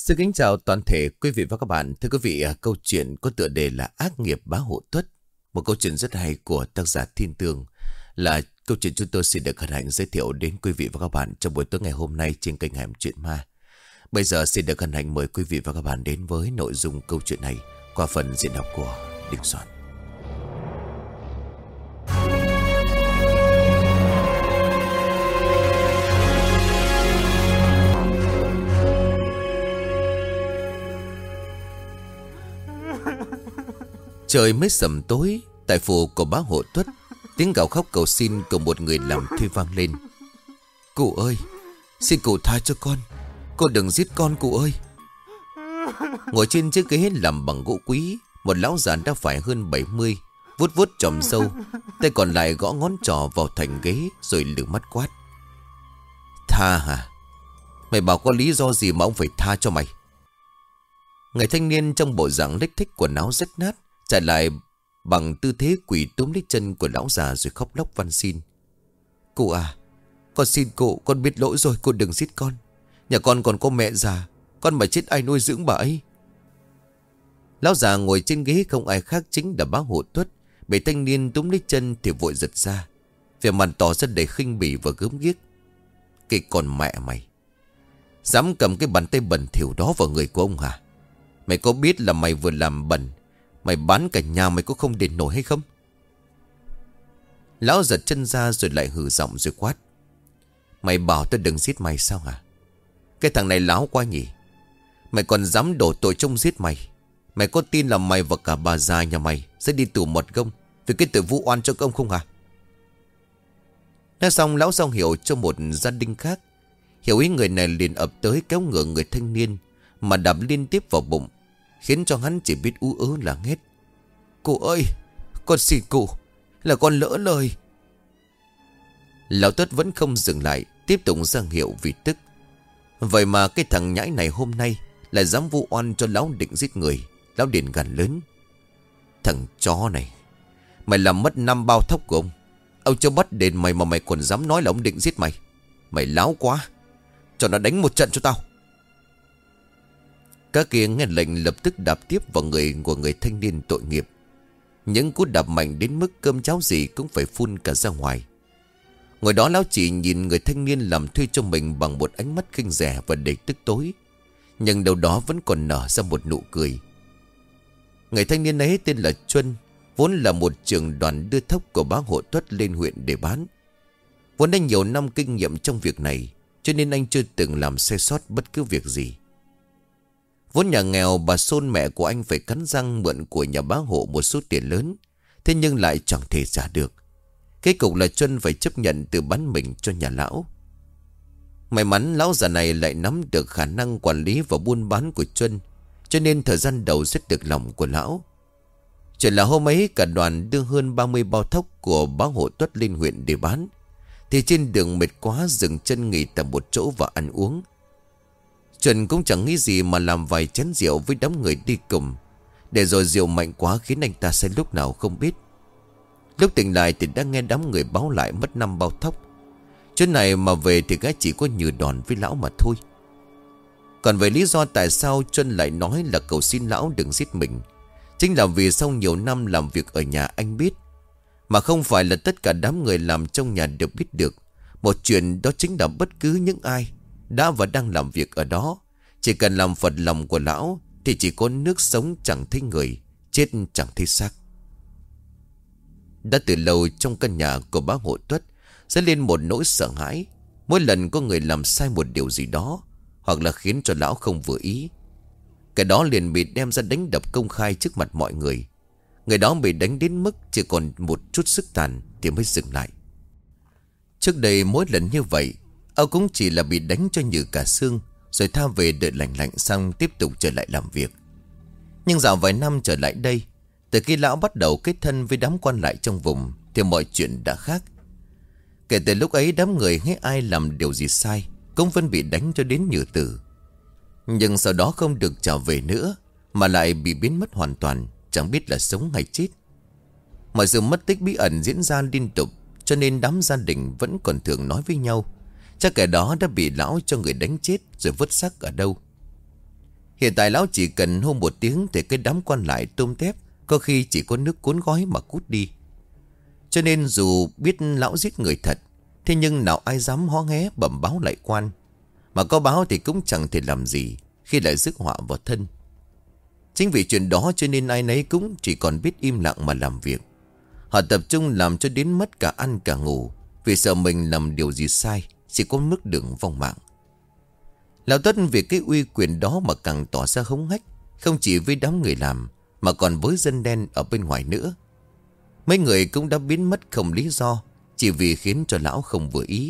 Xin kính chào toàn thể quý vị và các bạn. Thưa quý vị, câu chuyện có tựa đề là Ác nghiệp bá hộ tuất. Một câu chuyện rất hay của tác giả Thiên Tường. Là câu chuyện chúng tôi xin được hân hạnh giới thiệu đến quý vị và các bạn trong buổi tối ngày hôm nay trên kênh Hẻm Chuyện Ma. Bây giờ xin được hân hạnh mời quý vị và các bạn đến với nội dung câu chuyện này qua phần diễn đọc của Đình Soạn. Trời mới sầm tối, tại phủ của bá hộ tuất, tiếng gào khóc cầu xin của một người làm thuê vang lên. Cụ ơi, xin cụ tha cho con, cô đừng giết con cụ ơi. Ngồi trên chiếc ghế làm bằng gỗ quý, một lão già đã phải hơn 70, vuốt vuốt chòm râu, tay còn lại gõ ngón trỏ vào thành ghế rồi lườm mắt quát. Tha hả? Mày bảo có lý do gì mà ông phải tha cho mày? Người thanh niên trong bộ dạng lếch thếch quần áo rách nát trả lại bằng tư thế quỳ túm lấy chân của lão già rồi khóc lóc van xin. Cụ à, con xin cụ, con biết lỗi rồi, cô đừng giết con. Nhà con còn có mẹ già, con mà chết ai nuôi dưỡng bà ấy? Lão già ngồi trên ghế không ai khác chính là bá hộ tuất, bị thanh niên túm lấy chân thì vội giật ra, vẻ mặt tỏ ra đầy khinh bỉ và gớm ghiếc. Cái con mẹ mày, dám cầm cái bàn tay bẩn thỉu đó vào người của ông hả? Mày có biết là mày vừa làm bẩn, mày bán cả nhà mày có không đền nổi hay không? Lão giật chân ra rồi lại hừ giọng rồi quát. Mày bảo tôi đừng giết mày sao hả? Cái thằng này láo quá nhỉ. Mày còn dám đổ tội trông giết mày. Mày có tin là mày và cả bà già nhà mày sẽ đi tù một gông vì cái tội vu oan cho công không hả? Nói xong lão xong hiểu cho một gia đình khác. Hiểu ý người này liền ập tới kéo ngựa người thanh niên mà đạp liên tiếp vào bụng, khiến cho hắn chỉ biết ú ớ là hét. Cụ ơi, con xin cụ, là con lỡ lời. Lão Tuất vẫn không dừng lại, tiếp tục ra hiệu vì tức. Vậy mà cái thằng nhãi này hôm nay lại dám vu oan cho lão định giết người. Lão liền gằn lớn. Thằng chó này, mày làm mất 5 bao thóc của ông. Ông cho bắt đền mày mà mày còn dám nói là ông định giết mày. Mày láo quá, cho nó đánh một trận cho tao. Các kia nghe lệnh lập tức đạp tiếp vào người của người thanh niên tội nghiệp. Những cú đạp mạnh đến mức cơm cháo gì cũng phải phun cả ra ngoài. Ngồi đó lão chỉ nhìn người thanh niên làm thuê cho mình bằng một ánh mắt khinh rẻ và đầy tức tối. Nhưng đâu đó vẫn còn nở ra một nụ cười. Người thanh niên ấy tên là Chuân, vốn là một trưởng đoàn đưa thóc của bá hộ tuất lên huyện để bán. Vốn đã nhiều năm kinh nghiệm trong việc này, cho nên anh chưa từng làm sai sót bất cứ việc gì. Vốn nhà nghèo, bà Sôn mẹ của anh phải cắn răng mượn của nhà bá hộ một số tiền lớn, thế nhưng lại chẳng thể trả được. Kết cục là Chuân phải chấp nhận tự bán mình cho nhà lão. May mắn lão già này lại nắm được khả năng quản lý và buôn bán của Chuân, cho nên thời gian đầu rất được lòng của lão. Chuyện là hôm ấy cả đoàn đưa hơn 30 bao thóc của bá hộ tuất lên huyện để bán, thì trên đường mệt quá dừng chân nghỉ tại một chỗ và ăn uống. Chuẩn cũng chẳng nghĩ gì mà làm vài chén rượu với đám người đi cùng, để rồi rượu mạnh quá khiến anh ta say lúc nào không biết. Lúc tỉnh lại thì đã nghe đám người báo lại mất 5 bao thóc. Chỗ này mà về thì gái chỉ có Nhừ Đòn với lão mà thôi. Còn về lý do tại sao Chuân lại nói là cầu xin lão đừng giết mình, chính là vì sau nhiều năm làm việc ở nhà anh biết, mà không phải là tất cả đám người làm trong nhà đều biết được một chuyện, đó chính là bất cứ những ai đã và đang làm việc ở đó, chỉ cần làm phật lòng của lão thì chỉ có nước sống chẳng thấy người, chết chẳng thấy xác. Đã từ lâu trong căn nhà của bá hộ tuất dấy lên một nỗi sợ hãi. Mỗi lần có người làm sai một điều gì đó, hoặc là khiến cho lão không vừa ý, cái đó liền bị đem ra đánh đập công khai trước mặt mọi người. Người đó bị đánh đến mức chỉ còn một chút sức tàn thì mới dừng lại. Trước đây mỗi lần như vậy, ông cũng chỉ là bị đánh cho nhừ cả xương, rồi tha về đợi lành lạnh xong tiếp tục trở lại làm việc. Nhưng dạo vài năm trở lại đây, từ khi lão bắt đầu kết thân với đám quan lại trong vùng, thì mọi chuyện đã khác. Kể từ lúc ấy, đám người nghe ai làm điều gì sai cũng vẫn bị đánh cho đến nhừ tử. Nhưng sau đó không được trở về nữa, mà lại bị biến mất hoàn toàn, chẳng biết là sống hay chết. Mọi sự mất tích bí ẩn diễn ra liên tục, cho nên đám gia đình vẫn còn thường nói với nhau chắc kẻ đó đã bị lão cho người đánh chết rồi vứt xác ở đâu. Hiện tại lão chỉ cần hô một tiếng thì cái đám quan lại tôm tép có khi chỉ có nước cuốn gói mà cút đi. Cho nên dù biết lão giết người thật, thế nhưng nào ai dám hó hé bẩm báo lại quan. Mà có báo thì cũng chẳng thể làm gì khi lại rước họa vào thân. Chính vì chuyện đó cho nên ai nấy cũng chỉ còn biết im lặng mà làm việc. Họ tập trung làm cho đến mất cả ăn cả ngủ, vì sợ mình làm điều gì sai chỉ có mức đường vong mạng. Lão Tuất vì cái uy quyền đó mà càng tỏ ra hống hách, không chỉ với đám người làm mà còn với dân đen ở bên ngoài nữa. Mấy người cũng đã biến mất không lý do, chỉ vì khiến cho lão không vừa ý.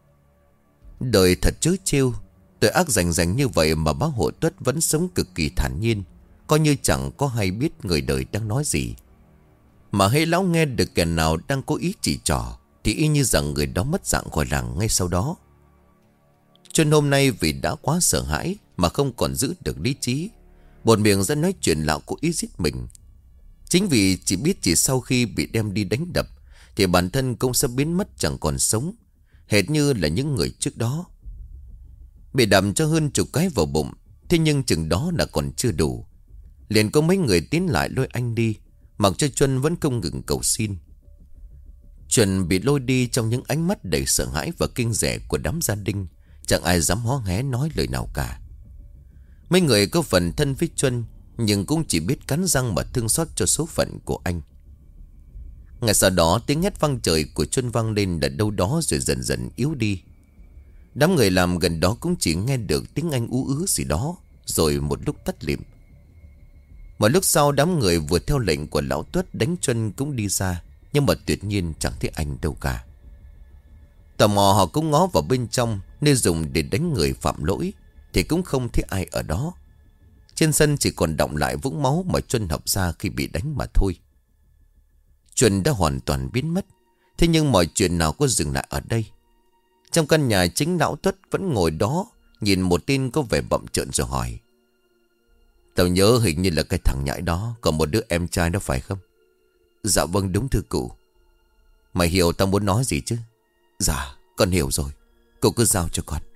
Đời thật trớ trêu, tội ác rành rành như vậy mà bác Hộ Tuất vẫn sống cực kỳ thản nhiên, coi như chẳng có hay biết người đời đang nói gì. Mà hễ lão nghe được kẻ nào đang cố ý chỉ trỏ thì y như rằng người đó mất dạng khỏi làng ngay sau đó. Chuân hôm nay vì đã quá sợ hãi mà không còn giữ được lý trí, buột miệng ra nói chuyện lão cố ý giết mình. Chính vì chỉ biết chỉ sau khi bị đem đi đánh đập thì bản thân cũng sẽ biến mất chẳng còn sống, hệt như là những người trước đó. Bị đâm cho hơn chục cái vào bụng, thế nhưng chừng đó là còn chưa đủ. Liền có mấy người tiến lại lôi anh đi, mặc cho Chuân vẫn không ngừng cầu xin. Chuân bị lôi đi trong những ánh mắt đầy sợ hãi và kinh rẻ của đám gia đình. Chẳng ai dám hó hé nói lời nào cả. Mấy người có phần thân với Chuân, nhưng cũng chỉ biết cắn răng mà thương xót cho số phận của anh. Ngày sau đó tiếng hét vang trời của Chuân vang lên ở đâu đó rồi dần dần yếu đi. Đám người làm gần đó cũng chỉ nghe được tiếng anh ú ứ gì đó, rồi một lúc tắt lịm. Một lúc sau đám người vừa theo lệnh của lão Tuất đánh Chuân cũng đi ra, nhưng mà tuyệt nhiên chẳng thấy anh đâu cả. Tò mò họ cũng ngó vào bên trong, nơi dùng để đánh người phạm lỗi, thì cũng không thấy ai ở đó. Trên sân chỉ còn đọng lại vũng máu mà Chuân hộc ra khi bị đánh mà thôi. Chuân đã hoàn toàn biến mất. Thế nhưng mọi chuyện nào có dừng lại ở đây. Trong căn nhà chính lão Tuất vẫn ngồi đó, nhìn một tên có vẻ bậm trợn rồi hỏi: "Tao nhớ hình như là cái thằng nhãi đó còn một đứa em trai đó phải không?" "Dạ vâng đúng thưa cụ." "Mày hiểu tao muốn nói gì chứ?" "Dạ con hiểu rồi, cậu cứ giao cho con."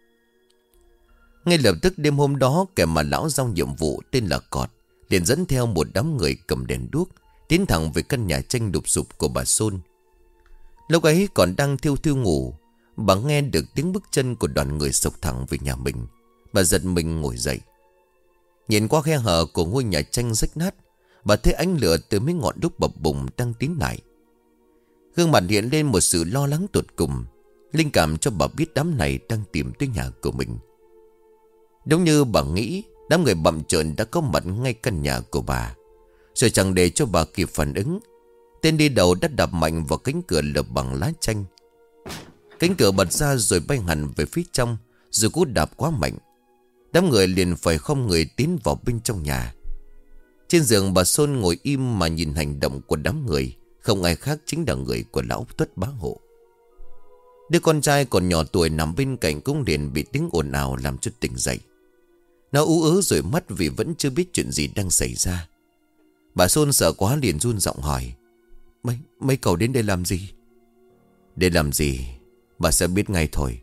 Ngay lập tức đêm hôm đó, kẻ mà lão giao nhiệm vụ tên là Cọt liền dẫn theo một đám người cầm đèn đuốc tiến thẳng về căn nhà tranh đục sụp của bà Sôn. Lúc ấy còn đang thiêu thiêu ngủ, bà nghe được tiếng bước chân của đoàn người xộc thẳng về nhà mình. Bà giật mình ngồi dậy, nhìn qua khe hở của ngôi nhà tranh rách nát. Bà thấy ánh lửa từ mấy ngọn đuốc bập bùng đang tiến lại. Gương mặt hiện lên một sự lo lắng tột cùng, linh cảm cho bà biết đám này đang tìm tới nhà của mình. Đúng như bà nghĩ, đám người bậm trợn đã có mặt ngay căn nhà của bà. Rồi chẳng để cho bà kịp phản ứng, tên đi đầu đã đạp mạnh vào cánh cửa lợp bằng lá chanh. Cánh cửa bật ra rồi bay hẳn về phía trong. Rồi cú đạp quá mạnh, đám người liền phải không người tiến vào bên trong nhà. Trên giường bà Sôn ngồi im mà nhìn hành động của đám người. Không ai khác chính là người của lão Tuất bá hộ. Đứa con trai còn nhỏ tuổi nằm bên cạnh cũng liền bị tiếng ồn ào làm cho tỉnh dậy. Nó ú ớ rồi mắt vì vẫn chưa biết chuyện gì đang xảy ra. Bà Sôn sợ quá liền run giọng hỏi: Mấy cậu đến đây làm gì?" "Đến làm gì bà sẽ biết ngay thôi."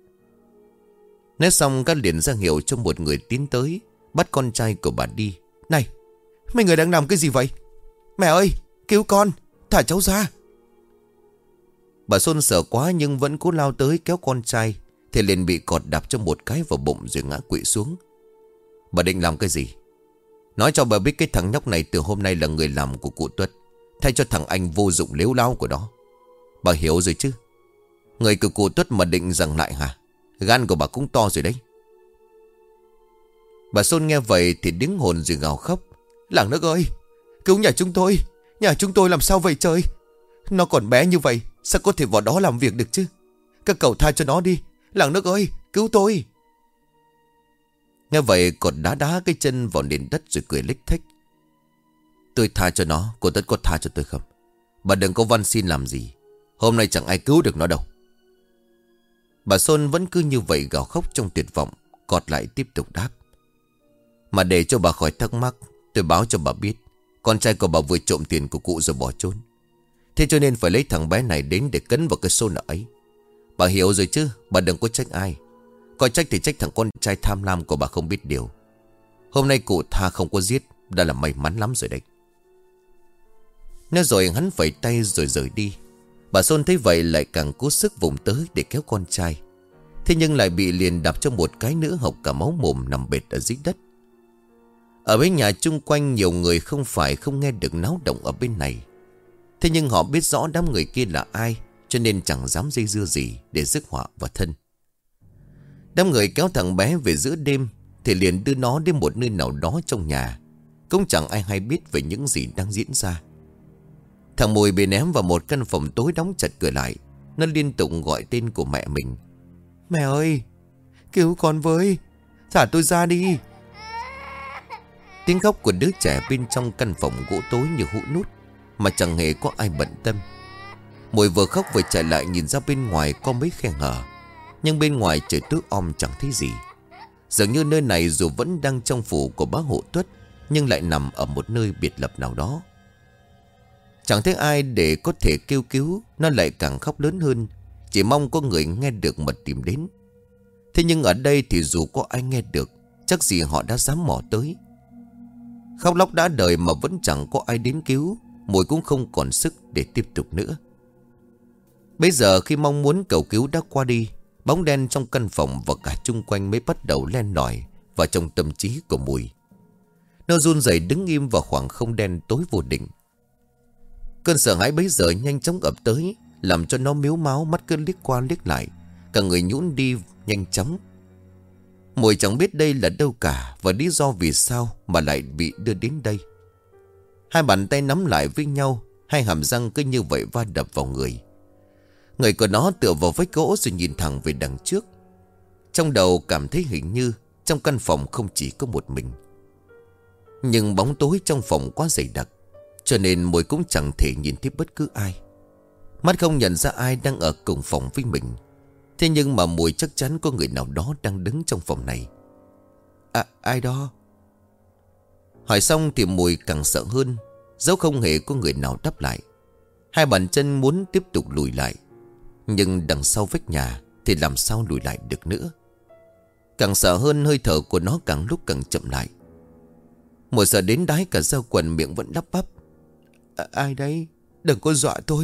Nói xong các liền ra hiệu cho một người tiến tới, bắt con trai của bà đi. "Này, mấy người đang làm cái gì vậy? Mẹ ơi, cứu con, thả cháu ra." Bà Sôn sợ quá nhưng vẫn cố lao tới kéo con trai, thì liền bị Cọt đạp cho một cái vào bụng rồi ngã quỵ xuống. "Bà định làm cái gì? Nói cho bà biết cái thằng nhóc này từ hôm nay là người làm của cụ Tuất, thay cho thằng anh vô dụng lếu láo của đó. Bà hiểu rồi chứ? Người của cụ Tuất mà định rằng lại hả? Gan của bà cũng to rồi đấy." Bà Sôn nghe vậy thì đứng hồn rồi gào khóc: "Làng nước ơi, cứu nhà chúng tôi! Nhà chúng tôi làm sao vậy trời? Nó còn bé như vậy, sao có thể vào đó làm việc được chứ? Các cậu tha cho nó đi! Làng nước ơi, cứu tôi!" Nghe vậy Cọt đá đá cái chân vào nền đất rồi cười lếch thếch: "Tôi tha cho nó, cô Tất có tha cho tôi không? Bà đừng có van xin làm gì. Hôm nay chẳng ai cứu được nó đâu." Bà Sôn vẫn cứ như vậy gào khóc trong tuyệt vọng. Cọt lại tiếp tục đáp: "Mà để cho bà khỏi thắc mắc, tôi báo cho bà biết con trai của bà vừa trộm tiền của cụ rồi bỏ trốn. Thế cho nên phải lấy thằng bé này đến để cấn vào cái số nợ ấy. Bà hiểu rồi chứ? Bà đừng có trách ai. Coi trách thì trách thằng con trai tham lam của bà không biết điều. Hôm nay cụ tha không có giết, đã là may mắn lắm rồi đấy. Nói rồi hắn vẫy tay rồi rời đi. Bà Xuân thấy vậy lại càng cố sức vùng tới để kéo con trai. Thế nhưng lại bị liền đạp cho một cái nữa, hộc cả máu mồm nằm bệt ở dưới đất. Ở bên nhà chung quanh nhiều người không phải không nghe được náo động ở bên này. Thế nhưng họ biết rõ đám người kia là ai, cho nên chẳng dám dây dưa gì để rước họa vào thân. Đám người kéo thằng bé về giữa đêm thì liền đưa nó đến một nơi nào đó trong nhà. Cũng chẳng ai hay biết về những gì đang diễn ra. Thằng Mùi bị ném vào một căn phòng tối đóng chặt cửa lại. Nó liên tục gọi tên của mẹ mình. Mẹ ơi, cứu con với, thả tôi ra đi. Tiếng khóc của đứa trẻ bên trong căn phòng gỗ tối như hũ nút, mà chẳng hề có ai bận tâm. Mùi vừa khóc vừa chạy lại nhìn ra bên ngoài có mấy khe hở. Nhưng bên ngoài trời tối om chẳng thấy gì. Dường như nơi này dù vẫn đang trong phủ của bá Hộ Tuất, nhưng lại nằm ở một nơi biệt lập nào đó. Chẳng thấy ai để có thể kêu cứu. Nó lại càng khóc lớn hơn, chỉ mong có người nghe được mà tìm đến. Thế nhưng ở đây thì dù có ai nghe được, chắc gì họ đã dám mò tới. Khóc lóc đã đời mà vẫn chẳng có ai đến cứu. Mùi cũng không còn sức để tiếp tục nữa. Bây giờ khi mong muốn cầu cứu đã qua đi, bóng đen trong căn phòng và cả chung quanh mới bắt đầu len lỏi vào trong tâm trí của Mùi. Nó run rẩy đứng im vào khoảng không đen tối vô định. Cơn sợ hãi bấy giờ nhanh chóng ập tới, làm cho nó mếu máo, mắt cứ liếc qua liếc lại, cả người nhũn đi nhanh chóng. Mùi chẳng biết đây là đâu cả và lý do vì sao mà lại bị đưa đến đây. Hai bàn tay nắm lại với nhau, hai hàm răng cứ như vậy va đập vào người. Người của nó tựa vào vách gỗ rồi nhìn thẳng về đằng trước. Trong đầu cảm thấy hình như trong căn phòng không chỉ có một mình. Nhưng bóng tối trong phòng quá dày đặc, cho nên Mùi cũng chẳng thể nhìn thấy bất cứ ai. Mắt không nhận ra ai đang ở cùng phòng với mình. Thế nhưng mà Mùi chắc chắn có người nào đó đang đứng trong phòng này. Ai đó? Hỏi xong thì Mùi càng sợ hơn, dẫu không hề có người nào đáp lại. Hai bàn chân muốn tiếp tục lùi lại, nhưng đằng sau vách nhà thì làm sao lùi lại được nữa. Càng sợ hơn, hơi thở của nó càng lúc càng chậm lại. Mùi sợ đến đái cả da quần, miệng vẫn lắp bắp. Ai đấy? Đừng có dọa tôi.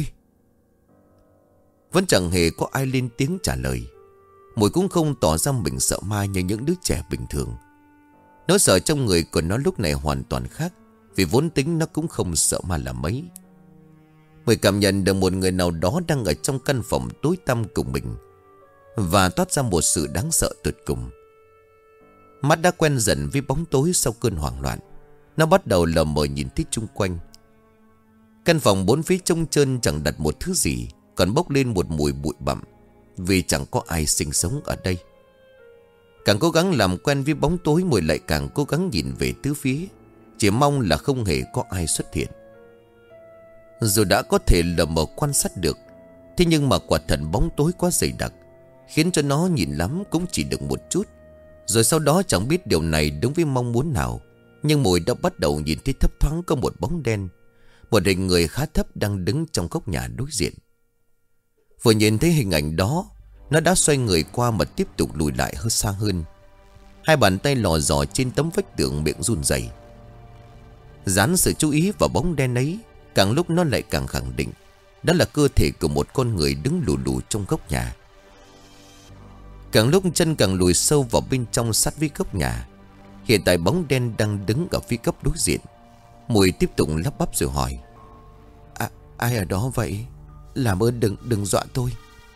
Vẫn chẳng hề có ai lên tiếng trả lời. Mùi cũng không tỏ ra mình sợ ma như những đứa trẻ bình thường. Nỗi sợ trong người của nó lúc này hoàn toàn khác, vì vốn tính nó cũng không sợ ma là mấy. Mùi cảm nhận được một người nào đó đang ở trong căn phòng tối tăm cùng mình, và toát ra một sự đáng sợ tuyệt cùng. Mắt đã quen dần với bóng tối sau cơn hoảng loạn. Nó bắt đầu lờ mờ nhìn thấy chung quanh. Căn phòng bốn phía trông trơn, chẳng đặt một thứ gì, còn bốc lên một mùi bụi bặm, vì chẳng có ai sinh sống ở đây. Càng cố gắng làm quen với bóng tối, Mùi lại càng cố gắng nhìn về tứ phía, chỉ mong là không hề có ai xuất hiện. Dù đã có thể lờ mờ quan sát được, thế nhưng mà quả thật bóng tối quá dày đặc, khiến cho nó nhìn lắm cũng chỉ được một chút. Rồi sau đó chẳng biết điều này đúng với mong muốn nào, nhưng Mùi đã bắt đầu nhìn thấy thấp thoáng có một bóng đen, một hình người khá thấp đang đứng trong góc nhà đối diện. Vừa nhìn thấy hình ảnh đó, nó đã xoay người qua mà tiếp tục lùi lại hơn xa hơn. Hai bàn tay lò dò trên tấm vách tường, miệng run rẩy. Dán sự chú ý vào bóng đen ấy, càng lúc nó lại càng khẳng định đó là cơ thể của một con người đứng lù lù trong góc nhà. Càng lúc chân càng lùi sâu vào bên trong sát với góc nhà. Hiện tại bóng đen đang đứng ở phía góc đối diện. Mùi tiếp tục lắp bắp rồi hỏi. Ai ở đó vậy? Làm ơn đừng dọa tôi.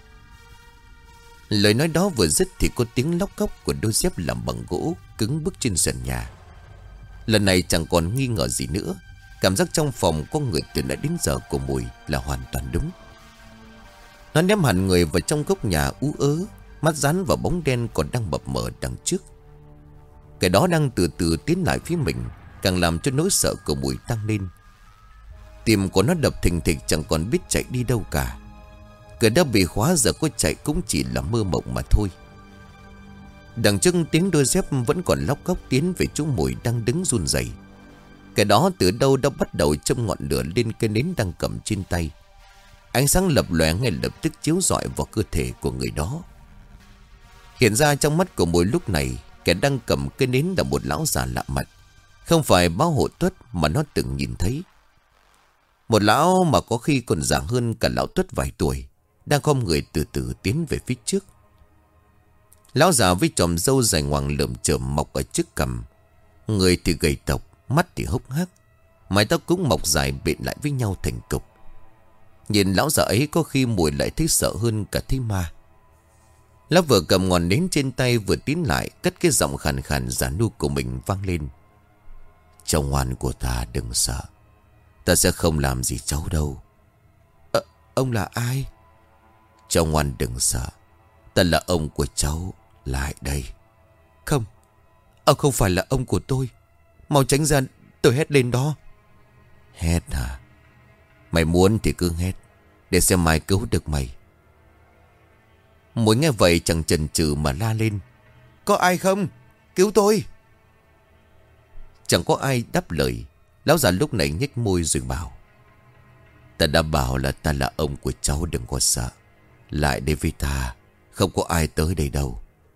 Lời nói đó vừa dứt thì có tiếng lóc cóc của đôi dép làm bằng gỗ cứng bước trên sàn nhà. Lần này chẳng còn nghi ngờ gì nữa. Cảm giác trong phòng có người từ nãy đến giờ của Mùi là hoàn toàn đúng. Nó ném hẳn người vào trong góc nhà ú ớ, mắt dán vào bóng đen còn đang mập mờ đằng trước. Cái đó đang từ từ tiến lại phía mình, càng làm cho nỗi sợ của Mùi tăng lên. Tim của nó đập thình thịch, chẳng còn biết chạy đi đâu cả. Cửa đã bị khóa, giờ có chạy cũng chỉ là mơ mộng mà thôi. Đằng trước tiếng đôi dép vẫn còn lóc cóc tiến về chỗ Mùi đang đứng run rẩy. Cái đó từ đâu đã bắt đầu châm ngọn lửa lên cây nến đang cầm trên tay. Ánh sáng lập lòe ngay lập tức chiếu rọi vào cơ thể của người đó. Hiện ra trong mắt của Mùi lúc này Kẻ đang cầm cây nến là một lão già lạ mặt. Không phải Báo Hộ Tuất mà nó từng nhìn thấy. Một lão mà có khi còn già hơn cả lão Tuất vài tuổi, đang khom người từ từ tiến về phía trước. Lão già với chòm râu dài ngoằng lởm chởm mọc ở trước cằm. Người thì gầy tộc, mắt thì hốc hác, mái tóc cũng mọc dài bện lại với nhau thành cục. Nhìn lão già ấy có khi Mùi lại thấy sợ hơn cả thấy ma. Lão vừa cầm ngọn nến trên tay vừa tiến lại, cất cái giọng khàn khàn già nua của mình vang lên. Cháu ngoan của ta đừng sợ, ta sẽ không làm gì cháu đâu. Ông là ai? Cháu ngoan đừng sợ, ta là ông của cháu, lại đây. Không, ông không phải là ông của tôi. Mau tránh ra, tôi hét lên đó. Hét à? Mày muốn thì cứ hét, để xem mai cứu được mày. Mùi nghe vậy chẳng chần chừ mà la lên. Có ai không? Cứu tôi! Chẳng có ai đáp lời. Lão già lúc này nhếch môi rồi bảo. Ta đã bảo là ta là ông của cháu, đừng có sợ. Lại đây với ta, không có ai tới đây đâu.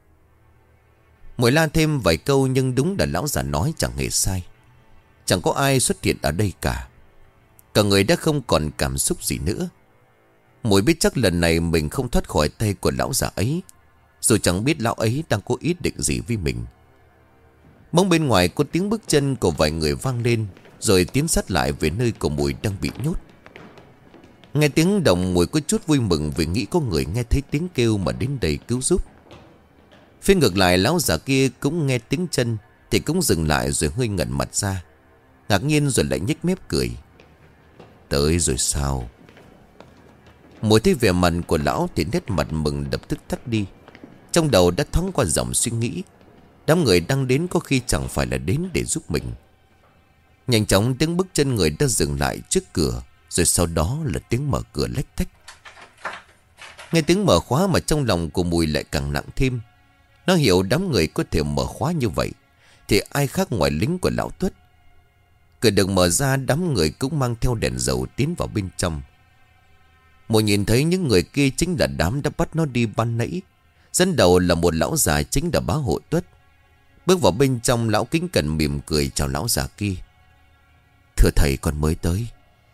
Mùi la thêm vài câu nhưng đúng là lão già nói chẳng hề sai. Chẳng có ai xuất hiện ở đây cả. Cả người đã không còn cảm xúc gì nữa. Mùi biết chắc lần này mình không thoát khỏi tay của lão già ấy. Dù chẳng biết lão ấy đang có ý định gì với mình. Bỗng bên ngoài có tiếng bước chân của vài người vang lên, rồi tiến sát lại về nơi của Mùi đang bị nhốt. Nghe tiếng động, Mùi có chút vui mừng vì nghĩ có người nghe thấy tiếng kêu mà đến đây cứu giúp. Phía ngược lại, lão già kia cũng nghe tiếng chân thì cũng dừng lại rồi hơi ngẩn mặt ra, ngạc nhiên rồi lại nhếch mép cười. Tới rồi sao? Mùi thấy vẻ mặt của lão thì nét mặt mừng lập tức tắt đi. Trong đầu đã thoáng qua dòng suy nghĩ, đám người đang đến có khi chẳng phải là đến để giúp mình. Nhanh chóng tiếng bước chân người đã dừng lại trước cửa, rồi sau đó là tiếng mở cửa lách tách. Nghe tiếng mở khóa mà trong lòng của Mùi lại càng nặng thêm. Nó hiểu đám người có thể mở khóa như vậy thì ai khác ngoài lính của lão Tuất. Cửa được mở ra, đám người cũng mang theo đèn dầu tiến vào bên trong. Mùi nhìn thấy những người kia chính là đám đã bắt nó đi ban nãy. Dẫn đầu là một lão già chính là Bá Hộ Tuất. Bước vào bên trong, lão kính cẩn mỉm cười chào lão già kia. Thưa thầy, con mới tới.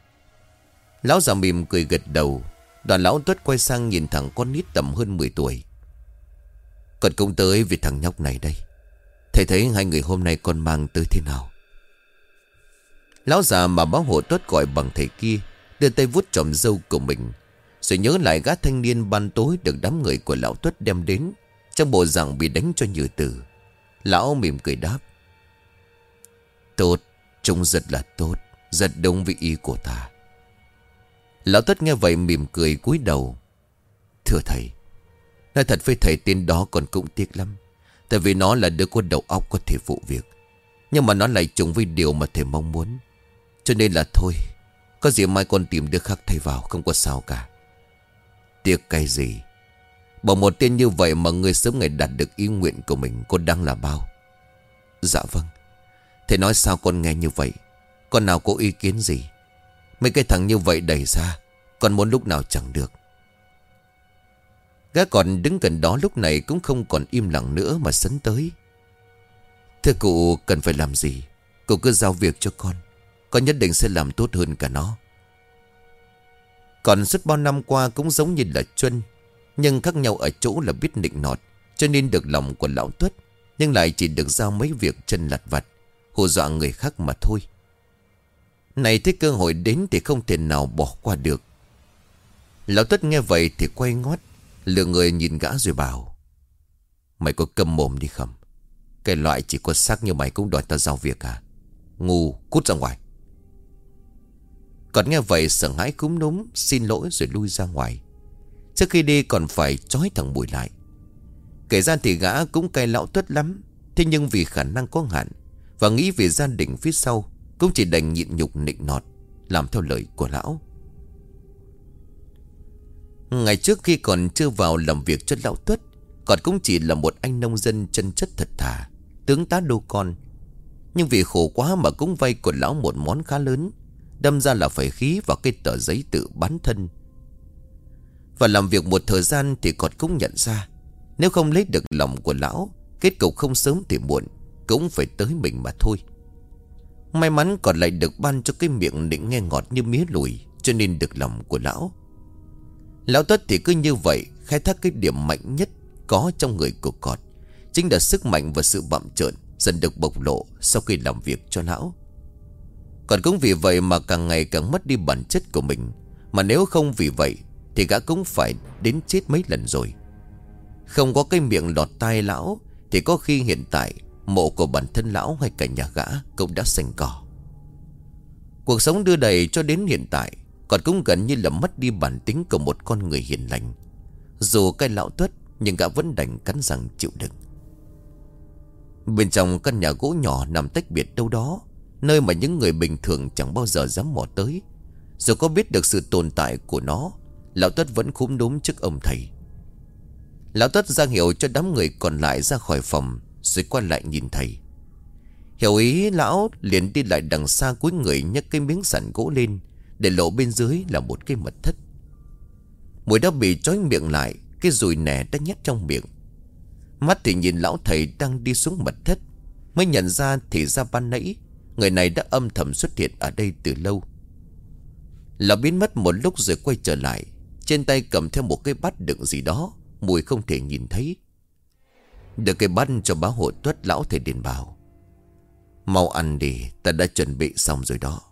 Lão già mỉm cười gật đầu. Đoàn lão Tuất quay sang nhìn thằng con nít tầm hơn 10 tuổi. Con cũng tới vì thằng nhóc này đây. Thầy thấy hai người hôm nay con mang tới thế nào? Lão già mà Bá Hộ Tuất gọi bằng thầy kia đưa tay vuốt chòm râu của mình, rồi nhớ lại gã thanh niên ban tối được đám người của lão Tuất đem đến trong bộ dạng bị đánh cho nhừ tử. Lão mỉm cười đáp. Tốt, trông rất là tốt, rất đúng với ý của ta. Lão Tuất nghe vậy mỉm cười cúi đầu. Thưa thầy, nói thật với thầy, tên đó còn cũng tiếc lắm. Tại vì nó là đứa có đầu óc có thể phụ việc, nhưng mà nó lại trùng với điều mà thầy mong muốn. Cho nên là thôi, có gì mai con tìm đứa khác thay vào, không có sao cả. Tiếc cái gì? Bỏ một tên như vậy mà người sớm ngày đạt được ý nguyện của mình, con đáng là bao. Dạ vâng. Thầy nói sao con nghe như vậy, con nào có ý kiến gì? Mấy cái thằng như vậy đẩy ra, con muốn lúc nào chẳng được. Gã còn đứng gần đó lúc này cũng không còn im lặng nữa mà sấn tới. Thưa cụ, cần phải làm gì cụ cứ giao việc cho con nhất định sẽ làm tốt hơn cả nó. Còn suốt bao năm qua cũng giống như là Chuân, nhưng khác nhau ở chỗ là biết nịnh nọt, cho nên được lòng của lão Tuất, nhưng lại chỉ được giao mấy việc chân lặt vặt, hù dọa người khác mà thôi. Này thấy cơ hội đến thì không thể nào bỏ qua được. Lão Tuất nghe vậy thì quay ngoắt, lừa người nhìn gã rồi bảo. Mày có câm mồm đi không? Cái loại chỉ có xác như mày cũng đòi tao giao việc à? Ngu, cút ra ngoài. Còn nghe vậy sợ hãi cúm núm, xin lỗi rồi lui ra ngoài. Trước khi đi còn phải trói thằng Bùi lại. Kể ra thì gã cũng cay lão Tuất lắm, thế nhưng vì khả năng có hạn và nghĩ về gia đình phía sau, cũng chỉ đành nhịn nhục nịnh nọt, làm theo lời của lão. Ngày trước khi còn chưa vào làm việc cho lão Tuất, còn cũng chỉ là một anh nông dân chân chất thật thà, tướng tá đô con. Nhưng vì khổ quá mà cũng vay của lão một món khá lớn, đâm ra là phải khí vào cái tờ giấy tự bán thân. Và làm việc một thời gian thì còn cũng nhận ra, nếu không lấy được lòng của lão Kết cục không sớm thì muộn cũng phải tới mình mà thôi. May mắn còn lại được ban cho cái miệng định nghe ngọt như mía lùi, cho nên được lòng của lão. Lão Tuất thì cứ như vậy khai thác cái điểm mạnh nhất có trong người của Cọt, chính là sức mạnh và sự bặm trợn dần được bộc lộ sau khi làm việc cho lão. Còn cũng vì vậy mà càng ngày càng mất đi bản chất của mình. Mà nếu không vì vậy thì gã cũng phải đến chết mấy lần rồi. Không có cái miệng lọt tai lão thì có khi hiện tại mộ của bản thân lão hay cả nhà gã cũng đã xanh cỏ. Cuộc sống đưa đẩy cho đến hiện tại còn cũng gần như là mất đi bản tính của một con người hiền lành. Dù cái lão Tuất nhưng gã vẫn đành cắn răng chịu đựng. Bên trong căn nhà gỗ nhỏ nằm tách biệt đâu đó, nơi mà những người bình thường chẳng bao giờ dám mò tới. Dù có biết được sự tồn tại của nó, lão Tuất vẫn khúm núm trước ông thầy. Lão Tuất ra hiệu cho đám người còn lại ra khỏi phòng, rồi quay lại nhìn thầy. Hiểu ý, lão liền đi lại đằng xa cuối người, nhấc cái miếng sàn gỗ lên, để lộ bên dưới là một cái mật thất. Mùi đã bị trói miệng lại, cái dùi nẻ đã nhét trong miệng. Mắt thì nhìn lão thầy đang đi xuống mật thất, mới nhận ra thì ra ban nãy người này đã âm thầm xuất hiện ở đây từ lâu. Lão biến mất một lúc rồi quay trở lại, trên tay cầm theo một cái bát đựng gì đó, Mùi không thể nhìn thấy. Được cái bát cho bá hộ Tuất, lão thầy liền bảo: "Mau ăn đi, ta đã chuẩn bị xong rồi đó."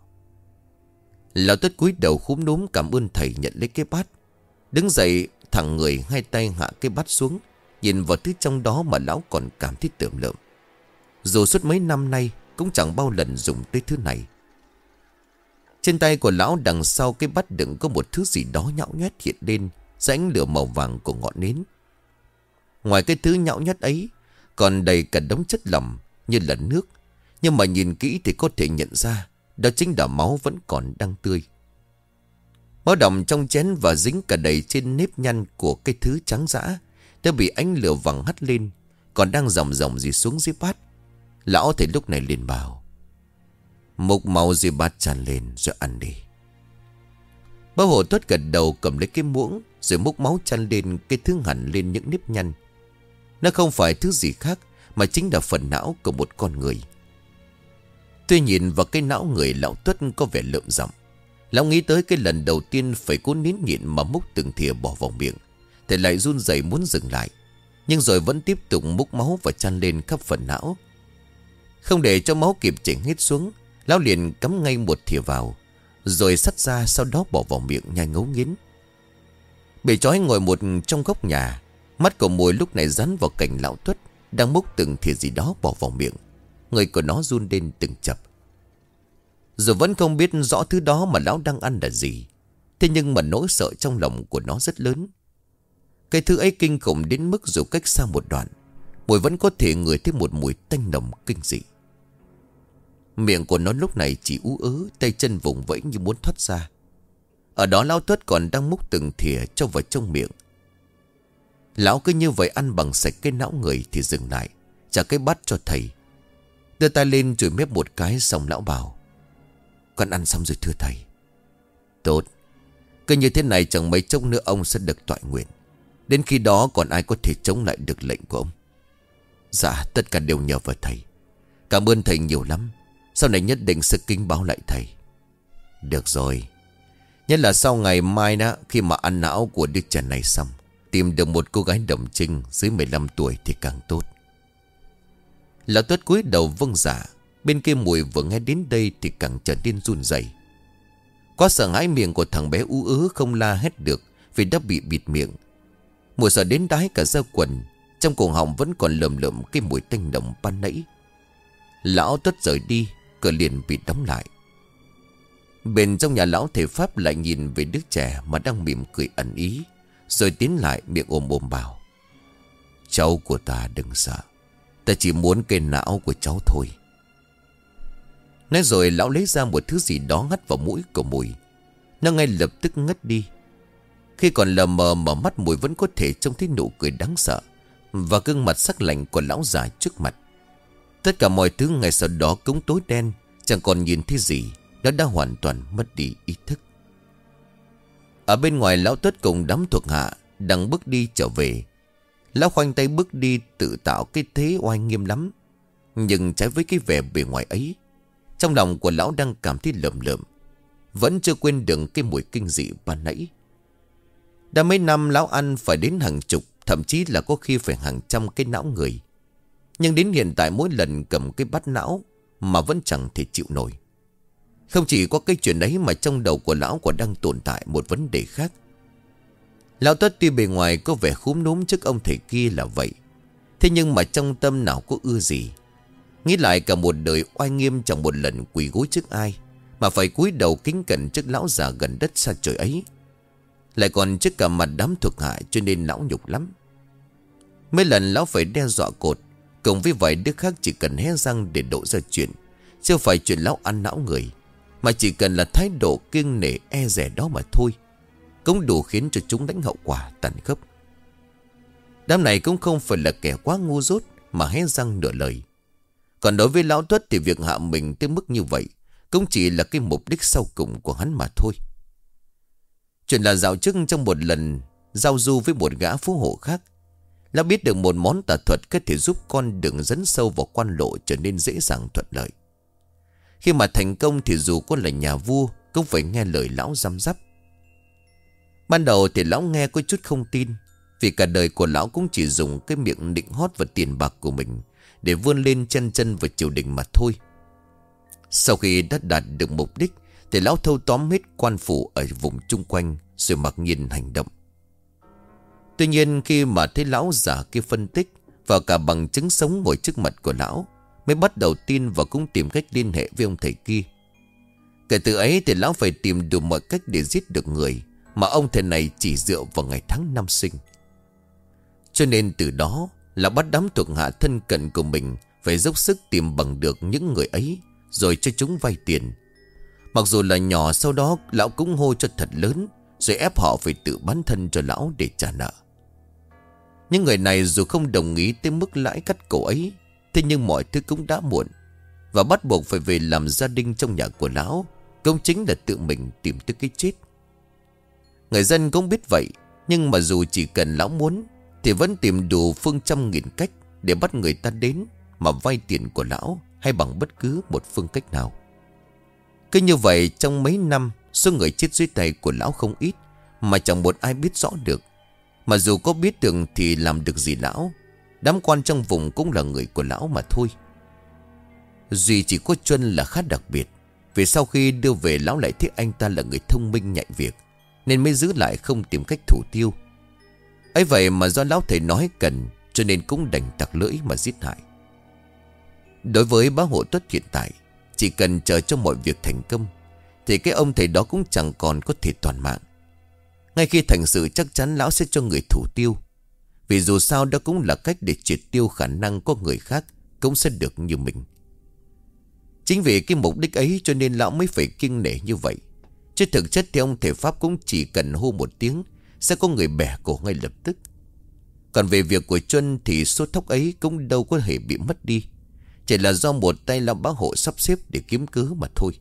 Lão Tuất cúi đầu khúm núm cảm ơn thầy, nhận lấy cái bát, đứng dậy thẳng người, hai tay hạ cái bát xuống, nhìn vào thứ trong đó mà lão còn cảm thấy tởm lợm. Dù suốt mấy năm nay cũng chẳng bao lần dùng tới thứ này. Trên tay của lão đằng sau cái bát đựng có một thứ gì đó nhão nhoét hiện lên dưới ánh lửa màu vàng của ngọn nến. Ngoài cái thứ nhão nhoét ấy còn đầy cả đống chất lỏng như là nước, nhưng mà nhìn kỹ thì có thể nhận ra đó chính là máu vẫn còn đang tươi. Máu đọng trong chén và dính cả đầy trên nếp nhăn của cái thứ trắng dã đã bị ánh lửa vàng hắt lên, còn đang dòng dòng gì xuống dưới bát. Lão thầy lúc này liền bảo: "Múc máu dưới bát tràn lên rồi ăn đi." Bá hộ Tuất gật đầu, cầm lấy cái muỗng rồi múc máu tràn lên cái thứ hẳn lên những nếp nhăn. Nó không phải thứ gì khác mà chính là phần não của một con người. Tuy nhìn vào cái não người, lão Tuất có vẻ lợm giọng. Lão nghĩ tới cái lần đầu tiên phải cố nín nhịn mà múc từng thìa bỏ vào miệng, thì lại run rẩy muốn dừng lại, nhưng rồi vẫn tiếp tục múc máu và chan lên khắp phần não. Không để cho máu kịp chảy hết xuống, lão liền cắm ngay một thìa vào, rồi xắt ra, sau đó bỏ vào miệng nhai ngấu nghiến. Bị trói ngồi một trong góc nhà, mắt của Mùi lúc này dán vào cạnh lão Tuất đang múc từng thìa gì đó bỏ vào miệng. Người của nó run lên từng chập. Dù vẫn không biết rõ thứ đó mà lão đang ăn là gì, thế nhưng mà nỗi sợ trong lòng của nó rất lớn. Cái thứ ấy kinh khủng đến mức dù cách xa một đoạn, Mùi vẫn có thể ngửi thấy một mùi tanh nồng kinh dị. Miệng của nó lúc này chỉ ú ớ, tay chân vùng vẫy như muốn thoát ra. Ở đó lão Tuất còn đang múc từng thìa cho vào trong miệng. Lão cứ như vậy ăn bằng sạch cái não người thì dừng lại, trả cái bát cho thầy, đưa tay lên chùi mép một cái, xong lão bảo: "Con ăn xong rồi thưa thầy." "Tốt, cứ như thế này chẳng mấy chốc nữa ông sẽ được toại nguyện. Đến khi đó còn ai có thể chống lại được lệnh của ông?" "Dạ, tất cả đều nhờ vào thầy. Cảm ơn thầy nhiều lắm. Sau này nhất định sẽ kính báo lại thầy." "Được rồi. Nhất là sau ngày mai đó, khi mà ăn não của đứa trẻ này xong, tìm được một cô gái đồng trinh dưới 15 tuổi thì càng tốt." Lão Tuất cúi đầu vâng dạ. Bên kia Mùi vừa nghe đến đây thì càng trở nên run rẩy. Quá sợ hãi, miệng của thằng bé ú ớ không la hét được vì đã bị bịt miệng. Mùi sợ đến đái cả da quần, trong cổ họng vẫn còn lờm lợm cái mùi tanh nồng ban nãy. Lão Tuất rời đi, cửa liền bị đóng lại. Bên trong nhà, lão thầy Pháp lại nhìn về đứa trẻ mà đang mỉm cười ẩn ý, rồi tiến lại miệng ôm ôm bảo: "Cháu của ta đừng sợ. Ta chỉ muốn cái não của cháu thôi." Nói rồi lão lấy ra một thứ gì đó hắt vào mũi của Mùi. Nó ngay lập tức ngất đi. Khi còn lờ mờ mở mắt, Mùi vẫn có thể trông thấy nụ cười đáng sợ và gương mặt sắc lạnh của lão già trước mặt. Tất cả mọi thứ ngay sau đó cũng tối đen, chẳng còn nhìn thấy gì. Nó đã hoàn toàn mất đi ý thức. Ở bên ngoài, lão Tuất cùng đám thuộc hạ đang bước đi trở về. Lão khoanh tay bước đi, tự tạo cái thế oai nghiêm lắm. Nhưng trái với cái vẻ bề ngoài ấy, trong lòng của lão đang cảm thấy lợm lợm, vẫn chưa quên được cái mùi kinh dị ban nãy. Đã mấy năm lão ăn phải đến hàng chục, thậm chí là có khi phải hàng trăm cái não người. Nhưng đến hiện tại mỗi lần cầm cái bát não mà vẫn chẳng thể chịu nổi. Không chỉ có cái chuyện ấy mà trong đầu của lão còn đang tồn tại một vấn đề khác. Lão Tuất tuy bề ngoài có vẻ khúm núm trước ông thầy kia là vậy, thế nhưng mà trong tâm nào có ưa gì. Nghĩ lại cả một đời oai nghiêm chẳng một lần quỳ gối trước ai, mà phải cúi đầu kính cẩn trước lão già gần đất xa trời ấy, lại còn trước cả mặt đám thuộc hạ, cho nên lão nhục lắm. Mấy lần lão phải đe dọa cột, cùng với vài đứa khác chỉ cần hé răng để đổ ra chuyện, chưa phải chuyện lão ăn não người, mà chỉ cần là thái độ kiêng nể e dè đó mà thôi, cũng đủ khiến cho chúng đánh hậu quả tàn khốc. Đám này cũng không phải là kẻ quá ngu dốt mà hé răng nửa lời. Còn đối với lão Tuất thì việc hạ mình tới mức như vậy cũng chỉ là cái mục đích sau cùng của hắn mà thôi. Chuyện là dạo trước trong một lần giao du với một gã phú hộ khác, lão biết được một món tà thuật có thể giúp con đường dẫn sâu vào quan lộ trở nên dễ dàng thuận lợi. Khi mà thành công thì dù có là nhà vua cũng phải nghe lời lão răm rắp. Ban đầu thì lão nghe có chút không tin, vì cả đời của lão cũng chỉ dùng cái miệng nịnh hót và tiền bạc của mình để vươn lên chân chân vào triều đình mà thôi. Sau khi đã đạt được mục đích thì lão thâu tóm hết quan phủ ở vùng chung quanh rồi mặc nhiên hành động. Tuy nhiên khi mà thấy lão già kia phân tích và cả bằng chứng sống ngồi trước mặt của lão, mới bắt đầu tin và cũng tìm cách liên hệ với ông thầy kia. Kể từ ấy thì lão phải tìm đủ mọi cách để giết được người mà ông thầy này chỉ dựa vào ngày tháng năm sinh. Cho nên từ đó lão bắt đám thuộc hạ thân cận của mình phải dốc sức tìm bằng được những người ấy, rồi cho chúng vay tiền. Mặc dù là nhỏ, sau đó lão cũng hô cho thật lớn, rồi ép họ phải tự bán thân cho lão để trả nợ. Những người này dù không đồng ý tới mức lãi cắt cổ ấy, thế nhưng mọi thứ cũng đã muộn, và bắt buộc phải về làm gia đình trong nhà của lão, cũng chính là tự mình tìm tới cái chết. Người dân cũng biết vậy, nhưng mà dù chỉ cần lão muốn thì vẫn tìm đủ phương trăm nghìn cách để bắt người ta đến mà vay tiền của lão, hay bằng bất cứ một phương cách nào. Cứ như vậy trong mấy năm, số người chết dưới tay của lão không ít, mà chẳng một ai biết rõ được. Mà dù có biết được thì làm được gì lão, đám quan trong vùng cũng là người của lão mà thôi. Duy chỉ có Chuân là khá đặc biệt, vì sau khi đưa về lão lại thấy anh ta là người thông minh nhạy việc, nên mới giữ lại không tìm cách thủ tiêu. Ấy vậy mà do lão thầy nói cần, cho nên cũng đành tặc lưỡi mà giết hại. Đối với bá hộ Tuất hiện tại, chỉ cần chờ cho mọi việc thành công thì cái ông thầy đó cũng chẳng còn có thể toàn mạng. Ngay khi thành sự chắc chắn lão sẽ cho người thủ tiêu, vì dù sao đó cũng là cách để triệt tiêu khả năng có người khác cũng sẽ được như mình. Chính vì cái mục đích ấy cho nên lão mới phải kiêng nể như vậy. Chứ thực chất thì ông thầy Pháp cũng chỉ cần hô một tiếng sẽ có người bẻ cổ ngay lập tức. Còn về việc của Chuân thì số thóc ấy cũng đâu có hề bị mất đi, chỉ là do một tay lão bá hộ sắp xếp để kiếm cớ mà thôi.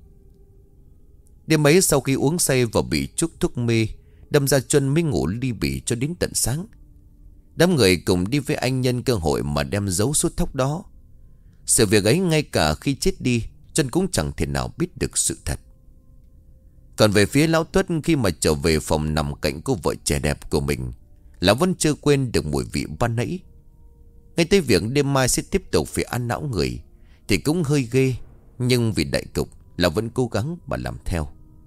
Đêm ấy sau khi uống say và bị chuốc thuốc mê, đâm ra Chuân mới ngủ ly bì cho đến tận sáng. Đám người cùng đi với anh nhân cơ hội mà đem giấu số thóc đó. Sự việc ấy ngay cả khi chết đi, Chuân cũng chẳng thể nào biết được sự thật. Còn về phía lão Tuất, khi mà trở về phòng nằm cạnh cô vợ trẻ đẹp của mình, lão vẫn chưa quên được mùi vị ban nãy. Ngay tới việc đêm mai sẽ tiếp tục phải ăn não người thì cũng hơi ghê, nhưng vì đại cục lão vẫn cố gắng mà làm theo.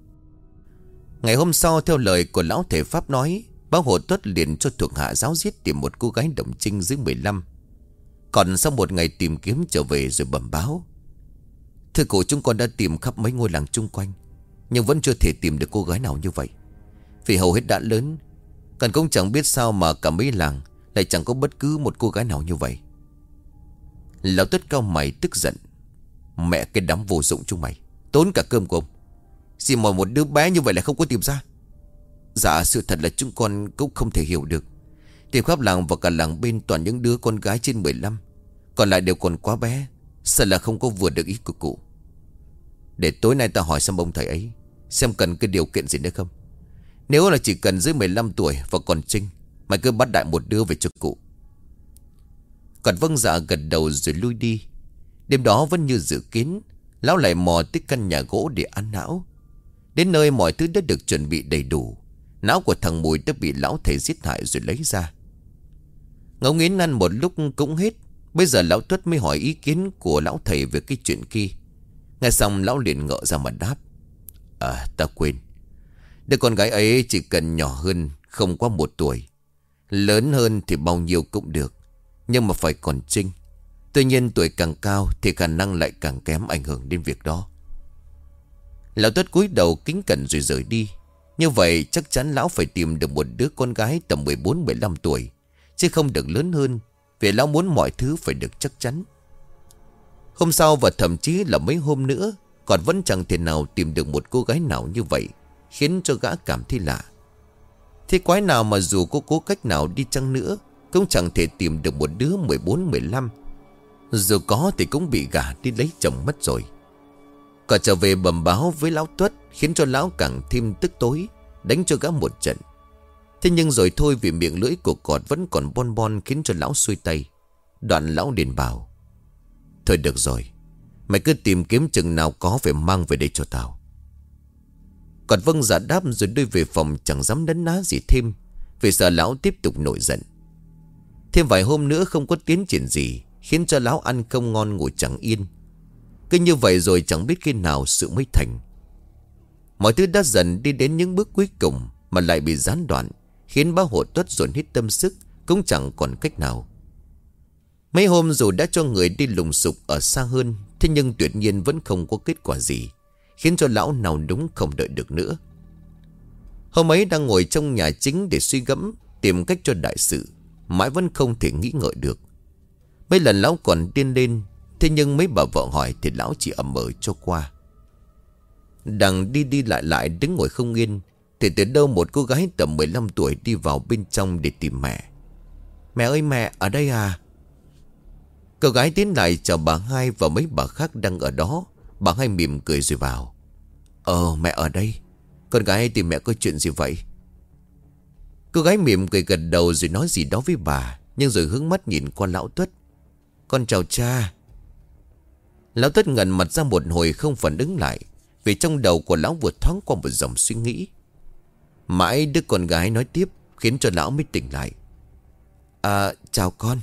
Ngày hôm sau, theo lời của lão thầy Pháp nói, bá hộ Tuất liền cho thuộc hạ giáo giết tìm một cô gái đồng trinh dưới 15. Còn sau một ngày tìm kiếm trở về rồi bẩm báo: thưa cụ, chúng con đã tìm khắp mấy ngôi làng chung quanh, nhưng vẫn chưa thể tìm được cô gái nào như vậy. Vì hầu hết đã lớn, còn cũng chẳng biết sao mà cả mấy làng lại chẳng có bất cứ một cô gái nào như vậy. Lão Tuất cau mày tức giận: mẹ cái đám vô dụng chúng mày, tốn cả cơm của ông, gì mà một đứa bé như vậy lại không có tìm ra. Dạ sự thật là chúng con cũng không thể hiểu được. Tìm khắp làng và cả làng bên toàn những đứa con gái trên 15, còn lại đều còn quá bé, sợ là không có vừa được ý của cụ. Để tối nay ta hỏi xem ông thầy ấy xem cần cái điều kiện gì nữa không. Nếu là chỉ cần dưới 15 tuổi và còn trinh, mày cứ bắt đại một đứa về cho cụ. Còn vâng dạ gật đầu rồi lui đi. Đêm đó vẫn như dự kiến, lão lại mò tới căn nhà gỗ để ăn não. Đến nơi mọi thứ đã được chuẩn bị đầy đủ. Não của thằng Mùi đã bị lão thầy giết hại rồi lấy ra. Ngẫu nghiến ăn một lúc cũng hết. Bây giờ lão Tuất mới hỏi ý kiến của lão thầy về cái chuyện kia. Nghe xong lão liền ngỡ ra mà đáp: Ta quên. Đứa con gái ấy chỉ cần nhỏ hơn, không quá 1 tuổi. Lớn hơn thì bao nhiêu cũng được, nhưng mà phải còn trinh. Tuy nhiên tuổi càng cao thì khả năng lại càng kém, ảnh hưởng đến việc đó. Lão Tuất cúi đầu kính cẩn rồi rời đi. Như vậy chắc chắn lão phải tìm được một đứa con gái tầm 14-15 tuổi, chứ không được lớn hơn, vì lão muốn mọi thứ phải được chắc chắn. Hôm sau và thậm chí là mấy hôm nữa, còn vẫn chẳng thể nào tìm được một cô gái nào như vậy, khiến cho gã cảm thấy lạ. Thế quái nào mà dù có cố cách nào đi chăng nữa, cũng chẳng thể tìm được một đứa 14-15. Dù có thì cũng bị gả đi lấy chồng mất rồi. Còn trở về bẩm báo với lão Tuất, khiến cho lão càng thêm tức tối, đánh cho gã một trận. Thế nhưng rồi thôi, vì miệng lưỡi của cọt vẫn còn bon bon, khiến cho lão xuôi tay. Đoạn lão liền bảo: Thôi được rồi, mày cứ tìm kiếm chừng nào có phải mang về đây cho tao. Còn vâng dạ đáp rồi đưa về phòng, chẳng dám đấn ná gì thêm, vì sợ lão tiếp tục nổi giận. Thêm vài hôm nữa không có tiến triển gì, khiến cho lão ăn không ngon ngủ chẳng yên. Cứ như vậy rồi chẳng biết khi nào sự mới thành. Mọi thứ đã dần đi đến những bước cuối cùng mà lại bị gián đoạn, khiến bá Hộ Tuất dồn hết tâm sức, cũng chẳng còn cách nào. Mấy hôm dù đã cho người đi lùng sục ở xa hơn, thế nhưng tuyệt nhiên vẫn không có kết quả gì, khiến cho lão nào đúng không đợi được nữa. Hôm ấy đang ngồi trong nhà chính để suy gẫm, tìm cách cho đại sự, mãi vẫn không thể nghĩ ngợi được. Mấy lần lão còn điên lên, thế nhưng mấy bà vợ hỏi thì lão chỉ ậm ờ cho qua. Đang đi đi lại lại đứng ngồi không yên, thì từ đâu một cô gái tầm 15 tuổi đi vào bên trong để tìm mẹ. Mẹ ơi mẹ, ở đây à? Cô gái tiến lại chào bà Hai và mấy bà khác đang ở đó. Bà Hai mỉm cười rồi bảo: Mẹ ở đây. Con gái tìm mẹ có chuyện gì vậy? Cô gái mỉm cười gật đầu rồi nói gì đó với bà, nhưng rồi hướng mắt nhìn qua lão Tuất: Con chào cha. Lão Tuất ngẩn mặt ra một hồi không phản ứng lại, vì trong đầu của lão vừa thoáng qua một dòng suy nghĩ. Mãi đứa con gái nói tiếp, khiến cho lão mới tỉnh lại: Chào con.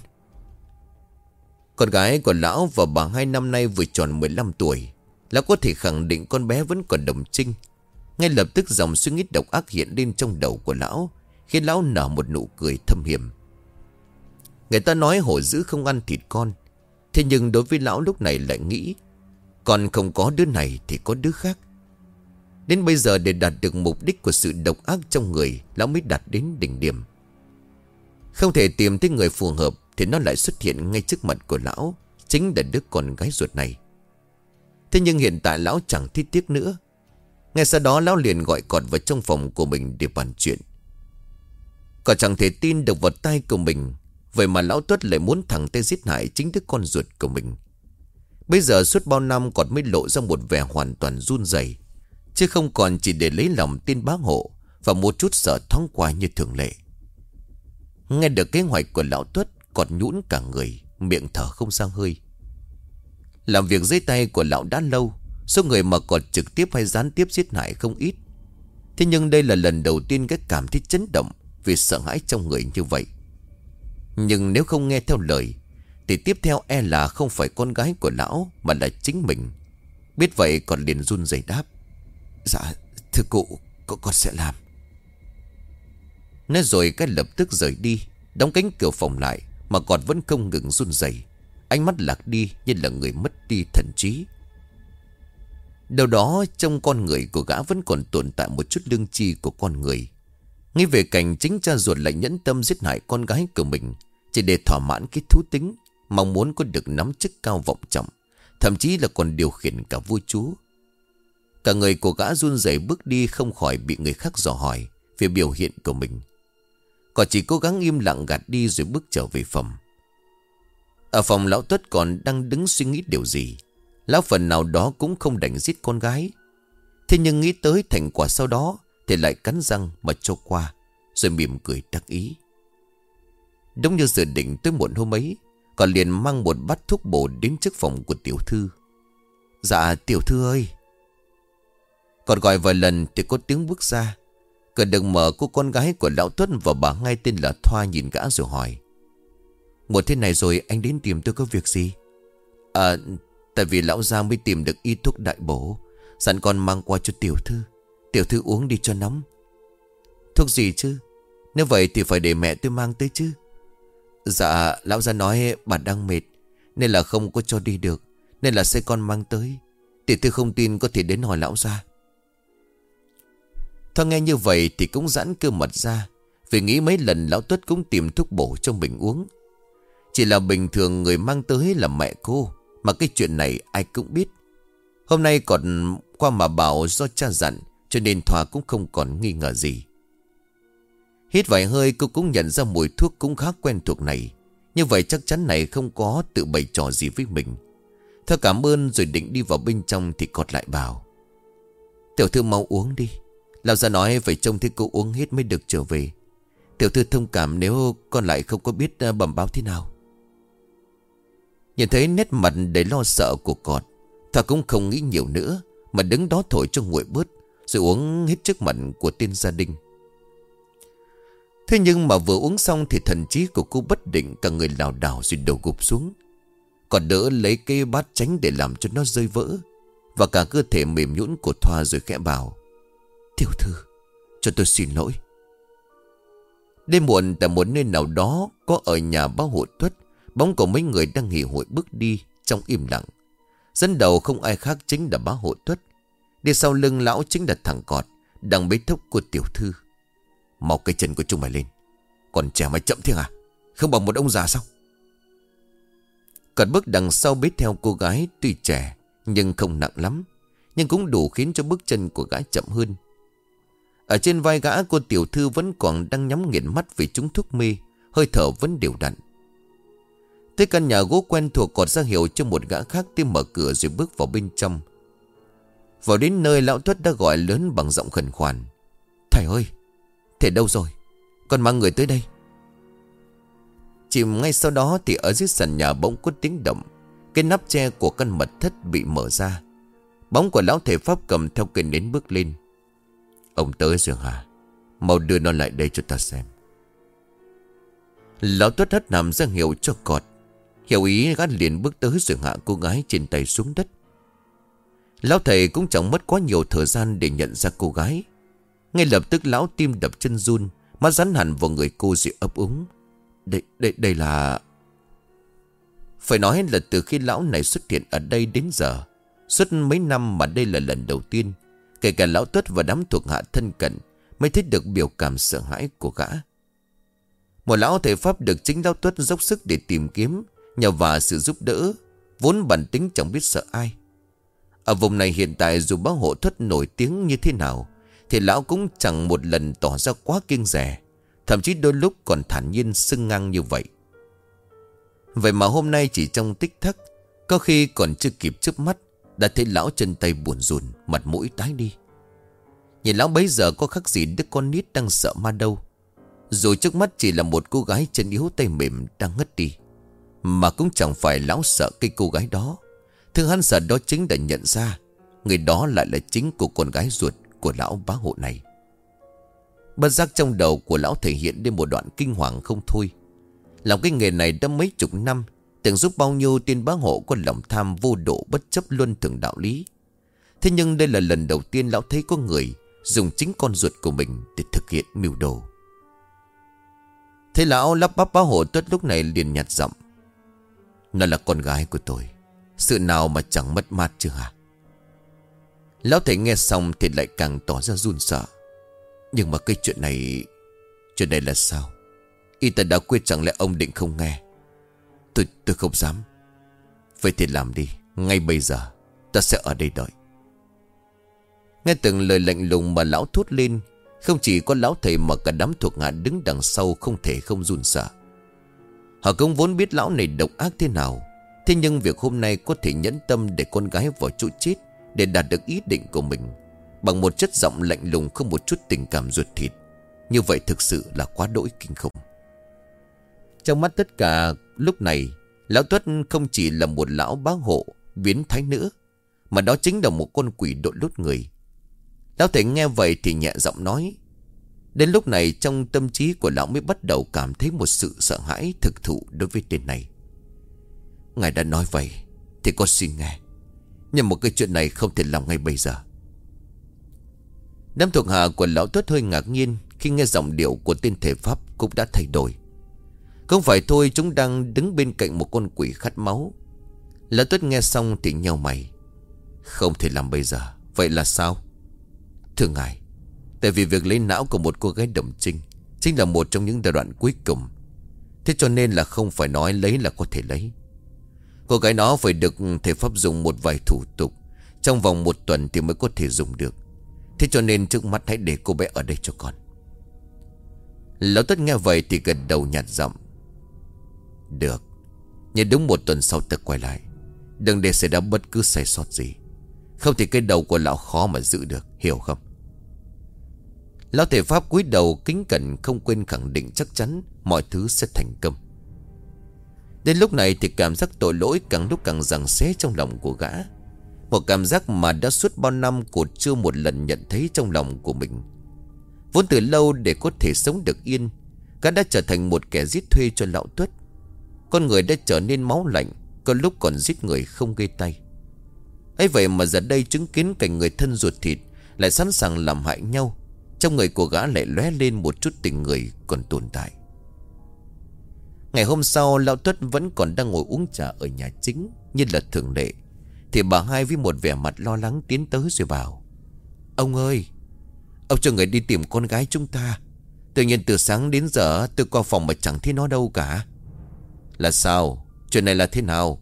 Con gái của lão và bà Hai năm nay vừa tròn 15 tuổi. Lão có thể khẳng định con bé vẫn còn đồng trinh. Ngay lập tức dòng suy nghĩ độc ác hiện lên trong đầu của lão, khiến lão nở một nụ cười thâm hiểm. Người ta nói hổ dữ không ăn thịt con, thế nhưng đối với lão lúc này lại nghĩ, còn không có đứa này thì có đứa khác. Đến bây giờ để đạt được mục đích của sự độc ác trong người, lão mới đạt đến đỉnh điểm. Không thể tìm thấy người phù hợp thì nó lại xuất hiện ngay trước mặt của lão, chính là đứa con gái ruột này. Thế nhưng hiện tại lão chẳng thích tiếc nữa. Ngay sau đó lão liền gọi Cọt vào trong phòng của mình để bàn chuyện. Cọt chẳng thể tin được vào tai của mình, vậy mà lão Tuất lại muốn thẳng tay giết hại chính đứa con ruột của mình. Bây giờ suốt bao năm Cọt mới lộ ra một vẻ hoàn toàn run rẩy, chứ không còn chỉ để lấy lòng tin bá Hộ và một chút sợ thoáng qua như thường lệ. Nghe được kế hoạch của lão Tuất, Cọt nhũn cả người, miệng thở không ra hơi. Làm việc dưới tay của lão đã lâu, số người mà Cọt trực tiếp hay gián tiếp giết hại không ít. Thế nhưng đây là lần đầu tiên cái cảm thấy chấn động vì sợ hãi trong người như vậy. Nhưng nếu không nghe theo lời thì tiếp theo e là không phải con gái của lão mà là chính mình. Biết vậy Cọt liền run rẩy đáp: Dạ thưa cụ, con sẽ làm. Nói rồi cái lập tức rời đi, đóng cánh cửa phòng lại, mà Cọt vẫn không ngừng run rẩy, ánh mắt lạc đi như là người mất đi thần trí. Đâu đó trong con người của gã vẫn còn tồn tại một chút lương tri của con người. Nghĩ về cảnh chính cha ruột lại nhẫn tâm giết hại con gái của mình chỉ để thỏa mãn cái thú tính, mong muốn có được nắm chức cao vọng trọng, thậm chí là còn điều khiển cả vua chúa. Cả người của gã run rẩy bước đi, không khỏi bị người khác dò hỏi về biểu hiện của mình. Còn chỉ cố gắng im lặng gạt đi rồi bước trở về phòng. Ở phòng lão Tuất còn đang đứng suy nghĩ điều gì. Lão phần nào đó cũng không đành giết con gái. Thế nhưng nghĩ tới thành quả sau đó thì lại cắn răng mà cho qua, rồi mỉm cười đắc ý. Đúng như dự định tới muộn hôm ấy, Còn liền mang một bát thuốc bổ đến trước phòng của tiểu thư. Dạ tiểu thư ơi. Còn gọi vài lần thì có tiếng bước ra. Cửa được mở, cô con gái của lão Tuất và bà ngay tên là Thoa nhìn gã rồi hỏi: Một thế này rồi anh đến tìm tôi có việc gì? Tại vì lão Giang mới tìm được y thuốc đại bổ, sẵn con mang qua cho tiểu thư. Tiểu thư uống đi cho nóng. Thuốc gì chứ? Nếu vậy thì phải để mẹ tôi mang tới chứ. Dạ lão Giang nói bà đang mệt nên là không có cho đi được, nên là sẽ con mang tới. Tiểu thư không tin có thể đến hỏi lão Giang. Thoa nghe như vậy thì cũng giãn cơ mặt ra, vì nghĩ mấy lần lão Tuất cũng tìm thuốc bổ cho mình uống. Chỉ là bình thường người mang tới là mẹ cô, mà cái chuyện này ai cũng biết. Hôm nay còn qua mà bảo do cha dặn, cho nên Thoa cũng không còn nghi ngờ gì. Hít vài hơi cô cũng nhận ra mùi thuốc cũng khá quen thuộc này. Như vậy chắc chắn này không có tự bày trò gì với mình. Thoa cảm ơn rồi định đi vào bên trong thì Cọt lại bảo: Tiểu thư mau uống đi, lão già nói phải trông thấy cô uống hết mới được trở về. Tiểu thư thông cảm nếu con lại không có biết bẩm báo thế nào. Nhìn thấy nét mặt đầy lo sợ của Cọt, Thoa cũng không nghĩ nhiều nữa, mà đứng đó thổi cho nguội bớt, rồi uống hết trước mặt của tên gia đình. Thế nhưng mà vừa uống xong thì thần trí của cô bất định, cả người lảo đảo rồi đầu gục xuống. Còn đỡ lấy cái bát tránh để làm cho nó rơi vỡ, và cả cơ thể mềm nhũn của Thoa rồi khẽ bảo: Tiểu thư, cho tôi xin lỗi. Đêm muộn tại một nơi nào đó có ở nhà bá hộ Tuất, bóng của mấy người đang nghỉ hội bước đi trong im lặng. Dẫn đầu không ai khác chính là bá hộ Tuất. Đi sau lưng lão chính là thằng Cọt đang bế thốc của tiểu thư. Mau cái chân của chúng mày lên, còn trẻ mày chậm thế à? Không bằng một ông già sao? Cọt bước đằng sau bế theo cô gái, tuy trẻ nhưng không nặng lắm, nhưng cũng đủ khiến cho bước chân của gã chậm hơn. Ở trên vai gã, cô tiểu thư vẫn còn đang nhắm nghiền mắt vì trúng thuốc mê, hơi thở vẫn đều đặn. Tới căn nhà gỗ quen thuộc, Cọt ra hiệu cho một gã khác tìm mở cửa rồi bước vào bên trong. Vào đến nơi, lão Tuất đã gọi lớn bằng giọng khẩn khoản: Thầy ơi, thầy đâu rồi? Con mang người tới đây. Chỉ ngay sau đó thì ở dưới sàn nhà bỗng có tiếng động. Cái nắp tre của căn mật thất bị mở ra. Bóng của lão thầy pháp cầm theo cây nến bước lên. Ông tới rồi hả? Mau đưa nó lại đây cho ta xem. Lão Tuất hất nằm ra hiệu cho Cọt. Hiểu ý, gã liền bước tới rồi hạ cô gái trên tay xuống đất. Lão thầy cũng chẳng mất quá nhiều thời gian để nhận ra cô gái. Ngay lập tức lão tim đập chân run, mắt dán hẳn vào người cô rồi ấp úng: Đây là... Phải nói là từ khi lão này xuất hiện ở đây đến giờ, suốt mấy năm mà đây là lần đầu tiên kể cả lão Tuất và đám thuộc hạ thân cận mới thấy được biểu cảm sợ hãi của gã. Một lão thầy pháp được chính lão Tuất dốc sức để tìm kiếm, nhờ vào sự giúp đỡ, vốn bản tính chẳng biết sợ ai. Ở vùng này hiện tại dù bá hộ Tuất nổi tiếng như thế nào thì lão cũng chẳng một lần tỏ ra quá kiêng dè, thậm chí đôi lúc còn thản nhiên sưng ngang như vậy. Vậy mà hôm nay chỉ trong tích tắc, có khi còn chưa kịp chớp mắt, đã thấy lão chân tay buồn rùn, mặt mũi tái đi. Nhìn lão bấy giờ có khác gì đứa con nít đang sợ ma đâu. Dù trước mắt chỉ là một cô gái chân yếu tay mềm đang ngất đi, mà cũng chẳng phải lão sợ cái cô gái đó. Thứ hắn sợ đó chính là nhận ra người đó lại là chính của con gái ruột của lão bá hộ này. Bất giác trong đầu của lão thể hiện lên một đoạn kinh hoàng không thôi. Làm cái nghề này đã mấy chục năm, từng giúp bao nhiêu tên bá hộ có lòng tham vô độ bất chấp luân thường đạo lý. Thế nhưng đây là lần đầu tiên lão thấy có người dùng chính con ruột của mình để thực hiện mưu đồ. Thế lão lắp bắp bá hộ Tuất lúc này liền nhạt giọng: Nó là con gái của tôi, sự nào mà chẳng mất mát chứ hả? Lão thầy nghe xong thì lại càng tỏ ra run sợ. Nhưng mà cái chuyện này là sao? Y ta đã quyết, chẳng lẽ ông định không nghe? Tôi không dám. Vậy thì làm đi, ngay bây giờ ta sẽ ở đây đợi. Nghe từng lời lạnh lùng mà lão thốt lên, không chỉ có lão thầy mà cả đám thuộc hạ đứng đằng sau không thể không run sợ. Họ cũng vốn biết lão này độc ác thế nào, thế nhưng việc hôm nay có thể nhẫn tâm để con gái vào chỗ chết để đạt được ý định của mình bằng một chất giọng lạnh lùng không một chút tình cảm ruột thịt, như vậy thực sự là quá đỗi kinh khủng. Trong mắt tất cả lúc này Lão Tuất không chỉ là một lão bá hộ biến thái nữa, mà đó chính là một con quỷ đội lốt người. Lão thầy nghe vậy thì nhẹ giọng nói. Đến lúc này trong tâm trí của lão mới bắt đầu cảm thấy một sự sợ hãi thực thụ đối với tên này. Ngài đã nói vậy thì con xin nghe, nhưng một cái chuyện này không thể làm ngay bây giờ. Đám thuộc hạ của lão Tuất hơi ngạc nhiên khi nghe giọng điệu của tên thể pháp cũng đã thay đổi. Không phải thôi, chúng đang đứng bên cạnh một con quỷ khát máu. Lão Tuất nghe xong thì nheo mày. Không thể làm bây giờ. Vậy là sao? Thưa ngài, tại vì việc lấy não của một cô gái đồng trinh chính là một trong những giai đoạn cuối cùng. Thế cho nên là không phải nói lấy là có thể lấy. Cô gái đó phải được thể pháp dùng một vài thủ tục, trong vòng 1 tuần thì mới có thể dùng được. Thế cho nên trước mắt hãy để cô bé ở đây cho con. Lão Tuất nghe vậy thì gật đầu nhạt giọng. Được, nhưng đúng 1 tuần sau ta quay lại. Đừng để xảy ra bất cứ sai sót gì. Không thì cái đầu của lão khó mà giữ được, hiểu không? Lão thể pháp cúi đầu kính cẩn, không quên khẳng định chắc chắn mọi thứ sẽ thành công. Đến lúc này thì cảm giác tội lỗi càng lúc càng giằng xé trong lòng của gã. Một cảm giác mà đã suốt bao năm cô chưa một lần nhận thấy trong lòng của mình. Vốn từ lâu để có thể sống được yên, gã đã trở thành một kẻ giết thuê cho lão Tuất. Con người đã trở nên máu lạnh, có lúc còn giết người không gây tay. ấy vậy mà giờ đây chứng kiến cảnh người thân ruột thịt lại sẵn sàng làm hại nhau, trong người của gã lại lóe lên một chút tình người còn tồn tại. Ngày hôm sau, lão Tuất vẫn còn đang ngồi uống trà ở nhà chính như là thường lệ, thì bà Hai với một vẻ mặt lo lắng tiến tới rồi bảo. Ông ơi, ông cho người đi tìm con gái chúng ta. Tự nhiên từ sáng đến giờ tôi qua phòng mà chẳng thấy nó đâu cả. Là sao? Chuyện này là thế nào?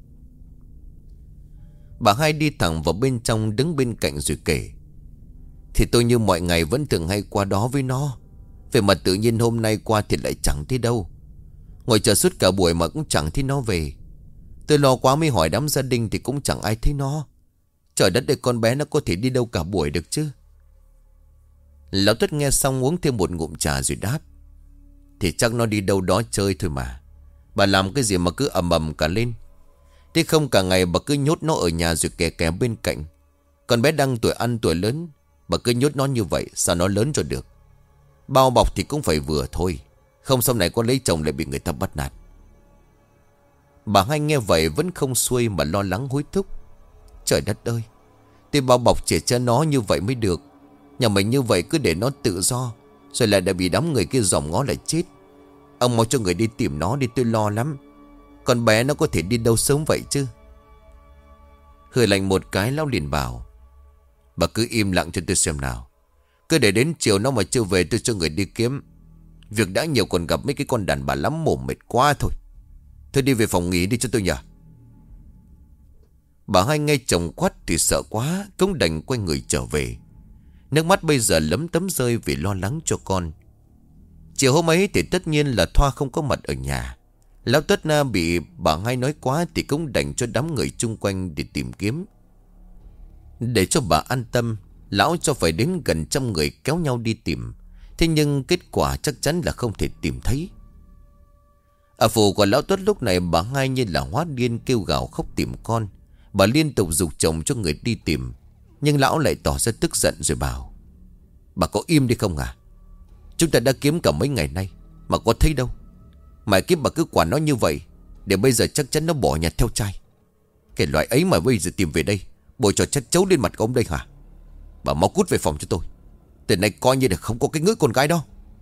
Bà Hai đi thẳng vào bên trong, đứng bên cạnh rồi kể. Thì tôi như mọi ngày vẫn thường hay qua đó với nó. Vậy mà tự nhiên hôm nay qua thì lại chẳng thấy đâu. Ngồi chờ suốt cả buổi mà cũng chẳng thấy nó về. Tôi lo quá mới hỏi đám gia đình thì cũng chẳng ai thấy nó. Trời đất ơi, con bé nó có thể đi đâu cả buổi được chứ? Lão Tuất nghe xong uống thêm một ngụm trà rồi đáp. Thì chắc nó đi đâu đó chơi thôi mà. Bà làm cái gì mà cứ ầm ầm cả lên? Thế không cả ngày bà cứ nhốt nó ở nhà rồi kè kè bên cạnh. Con bé đang tuổi ăn tuổi lớn, bà cứ nhốt nó như vậy sao nó lớn cho được? Bao bọc thì cũng phải vừa thôi, không sau này con lấy chồng lại bị người ta bắt nạt. Bà Hai nghe vậy vẫn không xuôi mà lo lắng hối thúc. Trời đất ơi, thì bao bọc trẻ cho nó như vậy mới được. Nhà mình như vậy cứ để nó tự do, rồi lại đã bị đám người kia dòm ngó lại chết. Ông mau cho người đi tìm nó đi, tôi lo lắm. Con bé nó có thể đi đâu sớm vậy chứ? Hơi lạnh một cái, lão liền bảo. Bà cứ im lặng cho tôi xem nào. Cứ để đến chiều nó mà chưa về tôi cho người đi kiếm. Việc đã nhiều còn gặp mấy cái con đàn bà lắm mồm mệt quá thôi. Thôi đi về phòng nghỉ đi cho tôi nhờ. Bà Hai nghe chồng quát thì sợ quá, cũng đành quay người trở về. Nước mắt bây giờ lấm tấm rơi vì lo lắng cho con. Chiều hôm ấy thì tất nhiên là Thoa không có mặt ở nhà. Lão Tuất bị bà Hai nói quá thì cũng đành cho đám người chung quanh để tìm kiếm. Để cho bà an tâm, lão cho phải đến gần 100 người kéo nhau đi tìm. Thế nhưng kết quả chắc chắn là không thể tìm thấy. Ở phủ của lão Tuất lúc này bà Hai như là hóa điên, kêu gào khóc tìm con. Bà liên tục giục chồng cho người đi tìm, nhưng lão lại tỏ ra tức giận rồi bảo. Bà có im đi không à? Chúng ta đã kiếm cả mấy ngày nay mà có thấy đâu. Mà kiếp bà cứ quản nó như vậy, để bây giờ chắc chắn nó bỏ nhà theo trai. Cái loại ấy mà bây giờ tìm về đây, bồi trò chắc chấu lên mặt của ông đây hả? Bà mau cút về phòng cho tôi. Từ nay coi như là không có cái ngữ con gái đó.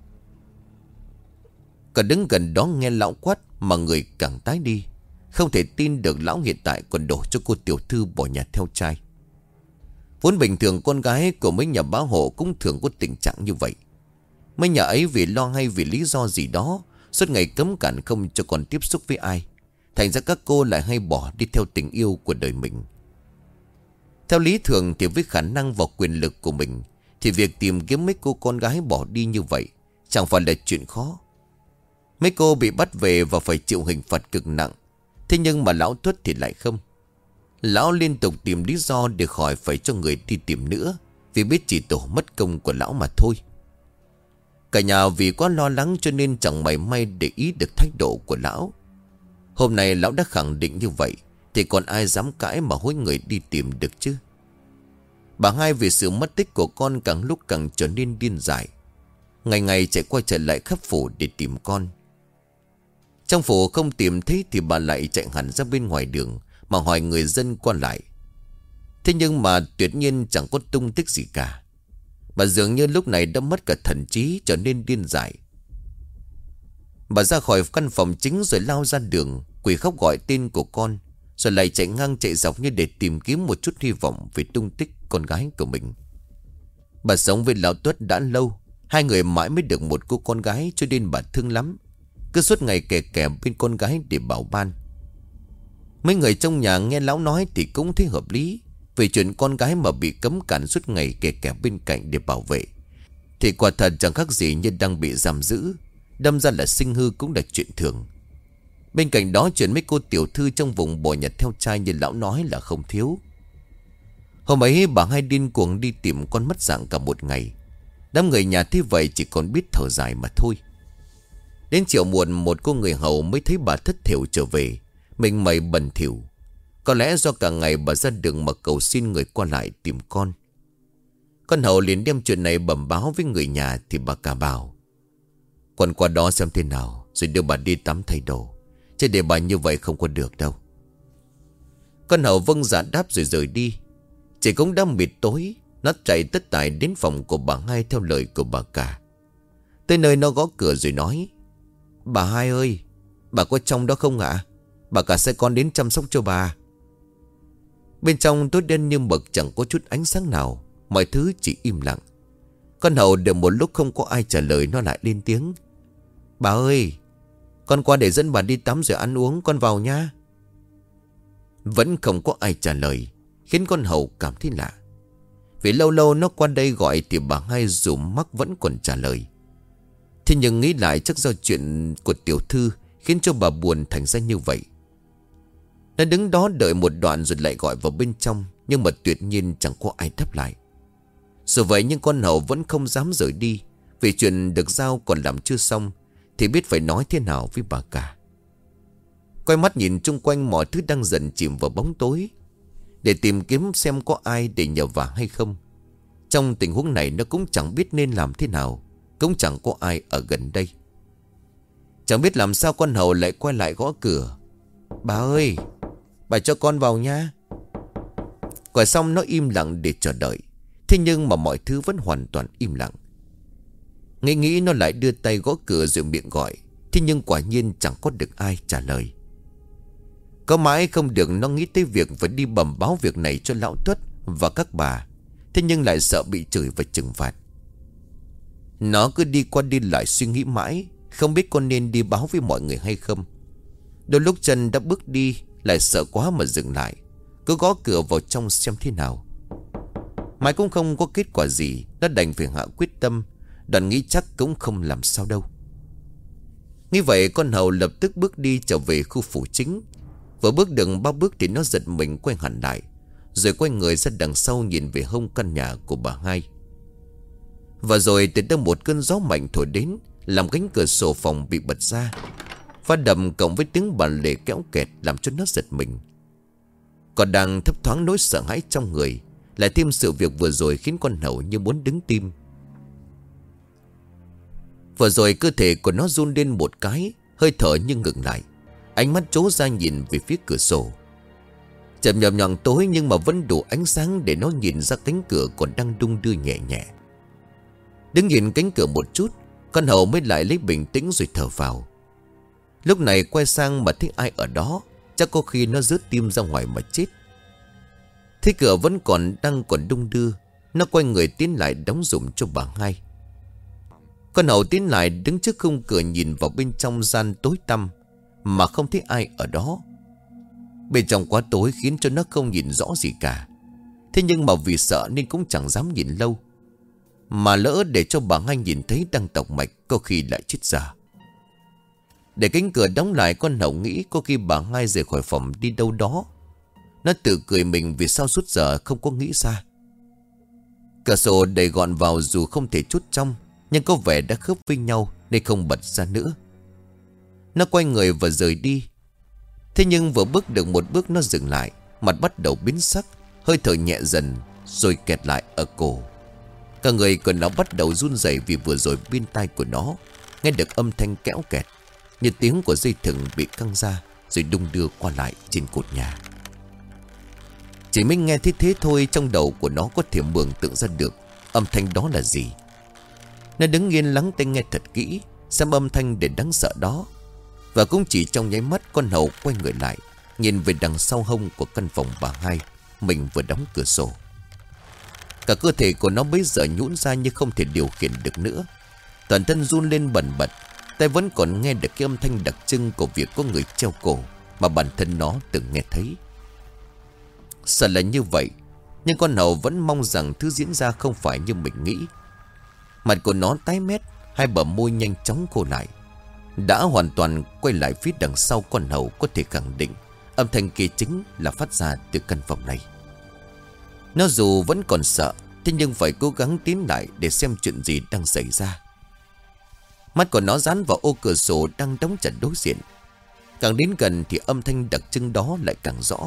Cả đứng gần đó nghe lão quát mà người càng tái đi. Không thể tin được lão hiện tại còn đổ cho cô tiểu thư bỏ nhà theo trai. Vốn bình thường con gái của mấy nhà bá hộ cũng thường có tình trạng như vậy. Mấy nhà ấy vì lo hay vì lý do gì đó, suốt ngày cấm cản không cho con tiếp xúc với ai. Thành ra các cô lại hay bỏ đi theo tình yêu của đời mình. Theo lý thường thì với khả năng và quyền lực của mình, thì việc tìm kiếm mấy cô con gái bỏ đi như vậy chẳng phải là chuyện khó. Mấy cô bị bắt về và phải chịu hình phạt cực nặng. Thế nhưng mà lão Tuất thì lại không. Lão liên tục tìm lý do để khỏi phải cho người đi tìm nữa, vì biết chỉ tổ mất công của lão mà thôi. Cả nhà vì quá lo lắng cho nên chẳng mảy may để ý được thái độ của lão. Hôm nay lão đã khẳng định như vậy thì còn ai dám cãi mà hối người đi tìm được chứ. Bà Hai vì sự mất tích của con càng lúc càng trở nên điên dại. Ngày ngày chạy qua chạy lại khắp phủ để tìm con. Trong phủ không tìm thấy thì bà lại chạy hẳn ra bên ngoài đường mà hỏi người dân qua lại. Thế nhưng mà tuyệt nhiên chẳng có tung tích gì cả. Bà dường như lúc này đã mất cả thần trí, trở nên điên dại. Bà ra khỏi căn phòng chính rồi lao ra đường, quỳ khóc gọi tên của con, rồi lại chạy ngang chạy dọc như để tìm kiếm một chút hy vọng về tung tích con gái của mình. Bà sống với lão Tuất đã lâu, hai người mãi mới được một cô con gái, cho nên bà thương lắm, cứ suốt ngày kè kè bên con gái để bảo ban. Mấy người trong nhà nghe lão nói thì cũng thấy hợp lý. Vì chuyện con gái mà bị cấm cản suốt ngày kè kè bên cạnh để bảo vệ thì quả thật chẳng khác gì như đang bị giam giữ. Đâm ra là sinh hư cũng là chuyện thường. Bên cạnh đó chuyện mấy cô tiểu thư trong vùng bò nhặt theo trai như lão nói là không thiếu. Hôm ấy bà Hai điên cuồng đi tìm con mất dạng cả một ngày. Đám người nhà thế vậy chỉ còn biết thở dài mà thôi. Đến chiều muộn một cô người hầu mới thấy bà thất thểu trở về, mình mày bẩn thỉu. Có lẽ do cả ngày bà ra đường mà cầu xin người qua lại tìm con. Con hầu liền đem chuyện này bẩm báo với người nhà thì bà cả bảo: "Con qua đó xem thế nào rồi đưa bà đi tắm thay đồ, chứ để bà như vậy không có được đâu." Con hầu vâng dạ đáp rồi rời đi. Chỉ cũng đã mịt tối, nó chạy tất tải đến phòng của bà Hai theo lời của bà cả. Tới nơi nó gõ cửa rồi nói: "Bà Hai ơi, bà có trong đó không ạ? Bà cả sai con đến chăm sóc cho bà." Bên trong tối đen như mực, chẳng có chút ánh sáng nào, mọi thứ chỉ im lặng. Con hầu đợi một lúc không có ai trả lời, nó lại lên tiếng: "Bà ơi, con qua để dẫn bà đi tắm rồi ăn uống, con vào nha." Vẫn không có ai trả lời, khiến con hầu cảm thấy lạ. Vì lâu lâu nó qua đây gọi thì bà Hai dù mắc vẫn còn trả lời. Thế nhưng nghĩ lại chắc do chuyện của tiểu thư khiến cho bà buồn thành ra như vậy. Nó đứng đó đợi một đoạn rồi lại gọi vào bên trong, nhưng mà tuyệt nhiên chẳng có ai đáp lại. Dù vậy nhưng con hầu vẫn không dám rời đi, vì chuyện được giao còn làm chưa xong thì biết phải nói thế nào với bà cả. Quay mắt nhìn chung quanh, mọi thứ đang dần chìm vào bóng tối, để tìm kiếm xem có ai để nhờ vả hay không. Trong tình huống này nó cũng chẳng biết nên làm thế nào, cũng chẳng có ai ở gần đây. Chẳng biết làm sao con hầu lại quay lại gõ cửa: "Bà ơi, bà cho con vào nha." Gọi xong nó im lặng để chờ đợi. Thế nhưng mà mọi thứ vẫn hoàn toàn im lặng. Nghĩ nó lại đưa tay gõ cửa rồi miệng gọi. Thế nhưng quả nhiên chẳng có được ai trả lời. Có mãi không được, nó nghĩ tới việc phải đi bẩm báo việc này cho lão Tuất và các bà. Thế nhưng lại sợ bị chửi và trừng phạt. Nó cứ đi qua đi lại suy nghĩ mãi, không biết con nên đi báo với mọi người hay không. Đôi lúc chân đã bước đi, lại sợ quá mà dừng lại, cứ gõ cửa vào trong xem thế nào. Mãi cũng không có kết quả gì, nó đành phải hạ quyết tâm, đoạn nghĩ chắc cũng không làm sao đâu. Như vậy con hầu lập tức bước đi trở về khu phủ chính. Vừa bước được 3 bước thì nó giật mình quay hẳn lại, rồi quay người ra đằng sau nhìn về hông căn nhà của bà Hai. Và rồi từ đâu một cơn gió mạnh thổi đến, làm cánh cửa sổ phòng bị bật ra. Phát đầm cộng với tiếng bàn lề kéo kẹt làm cho nó giật mình. Còn đang thấp thoáng nỗi sợ hãi trong người, lại thêm sự việc vừa rồi khiến con hầu như muốn đứng tim. Vừa rồi cơ thể của nó run lên một cái, hơi thở như ngừng lại. Ánh mắt trố ra nhìn về phía cửa sổ. Chậm nhòm nhòm tối nhưng mà vẫn đủ ánh sáng để nó nhìn ra cánh cửa còn đang đung đưa nhẹ nhẹ. Đứng nhìn cánh cửa một chút, con hầu mới lại lấy bình tĩnh rồi thở vào. Lúc này quay sang mà thấy ai ở đó, chắc có khi nó rớt tim ra ngoài mà chết. Thấy cửa vẫn đang còn đung đưa, nó quay người tiến lại đóng giùm cho bà Hai. Con hầu tiến lại đứng trước khung cửa nhìn vào bên trong gian tối tăm, mà không thấy ai ở đó. Bên trong quá tối khiến cho nó không nhìn rõ gì cả. Thế nhưng mà vì sợ nên cũng chẳng dám nhìn lâu. Mà lỡ để cho bà Hai nhìn thấy đang tọc mạch, có khi lại chết dở. Để cánh cửa đóng lại, con hầu nghĩ có khi bà Hai rời khỏi phòng đi đâu đó. Nó tự cười mình vì sao suốt giờ không có nghĩ ra. Cửa sổ đầy gọn vào dù không thể chốt trong, nhưng có vẻ đã khớp với nhau nên không bật ra nữa. Nó quay người và rời đi. Thế nhưng vừa bước được một bước nó dừng lại, mặt bắt đầu biến sắc, hơi thở nhẹ dần rồi kẹt lại ở cổ. Cả người của nó bắt đầu run rẩy vì vừa rồi bên tai của nó nghe được âm thanh kéo kẹt, như tiếng của dây thừng bị căng ra rồi đung đưa qua lại trên cột nhà. Chỉ mới nghe thấy thế thôi, trong đầu của nó có thể mường tượng ra được âm thanh đó là gì. Nó đứng yên lắng tai nghe thật kỹ xem âm thanh để đáng sợ đó. Và cũng chỉ trong nháy mắt, con hầu quay người lại, nhìn về đằng sau hông của căn phòng bà Hai mình vừa đóng cửa sổ. Cả cơ thể của nó bấy giờ nhũn ra như không thể điều khiển được nữa. Toàn thân run lên bần bật, tay vẫn còn nghe được cái âm thanh đặc trưng của việc có người treo cổ mà bản thân nó từng nghe thấy. Sợ là như vậy, nhưng con hầu vẫn mong rằng thứ diễn ra không phải như mình nghĩ. Mặt của nó tái mét, hai bờ môi nhanh chóng khô lại. Đã hoàn toàn quay lại phía đằng sau con hầu, có thể khẳng định âm thanh kia chính là phát ra từ căn phòng này. Nó dù vẫn còn sợ, thế nhưng phải cố gắng tiến lại để xem chuyện gì đang xảy ra. Mắt của nó dán vào ô cửa sổ đang đóng chặt đối diện. Càng đến gần thì âm thanh đặc trưng đó lại càng rõ.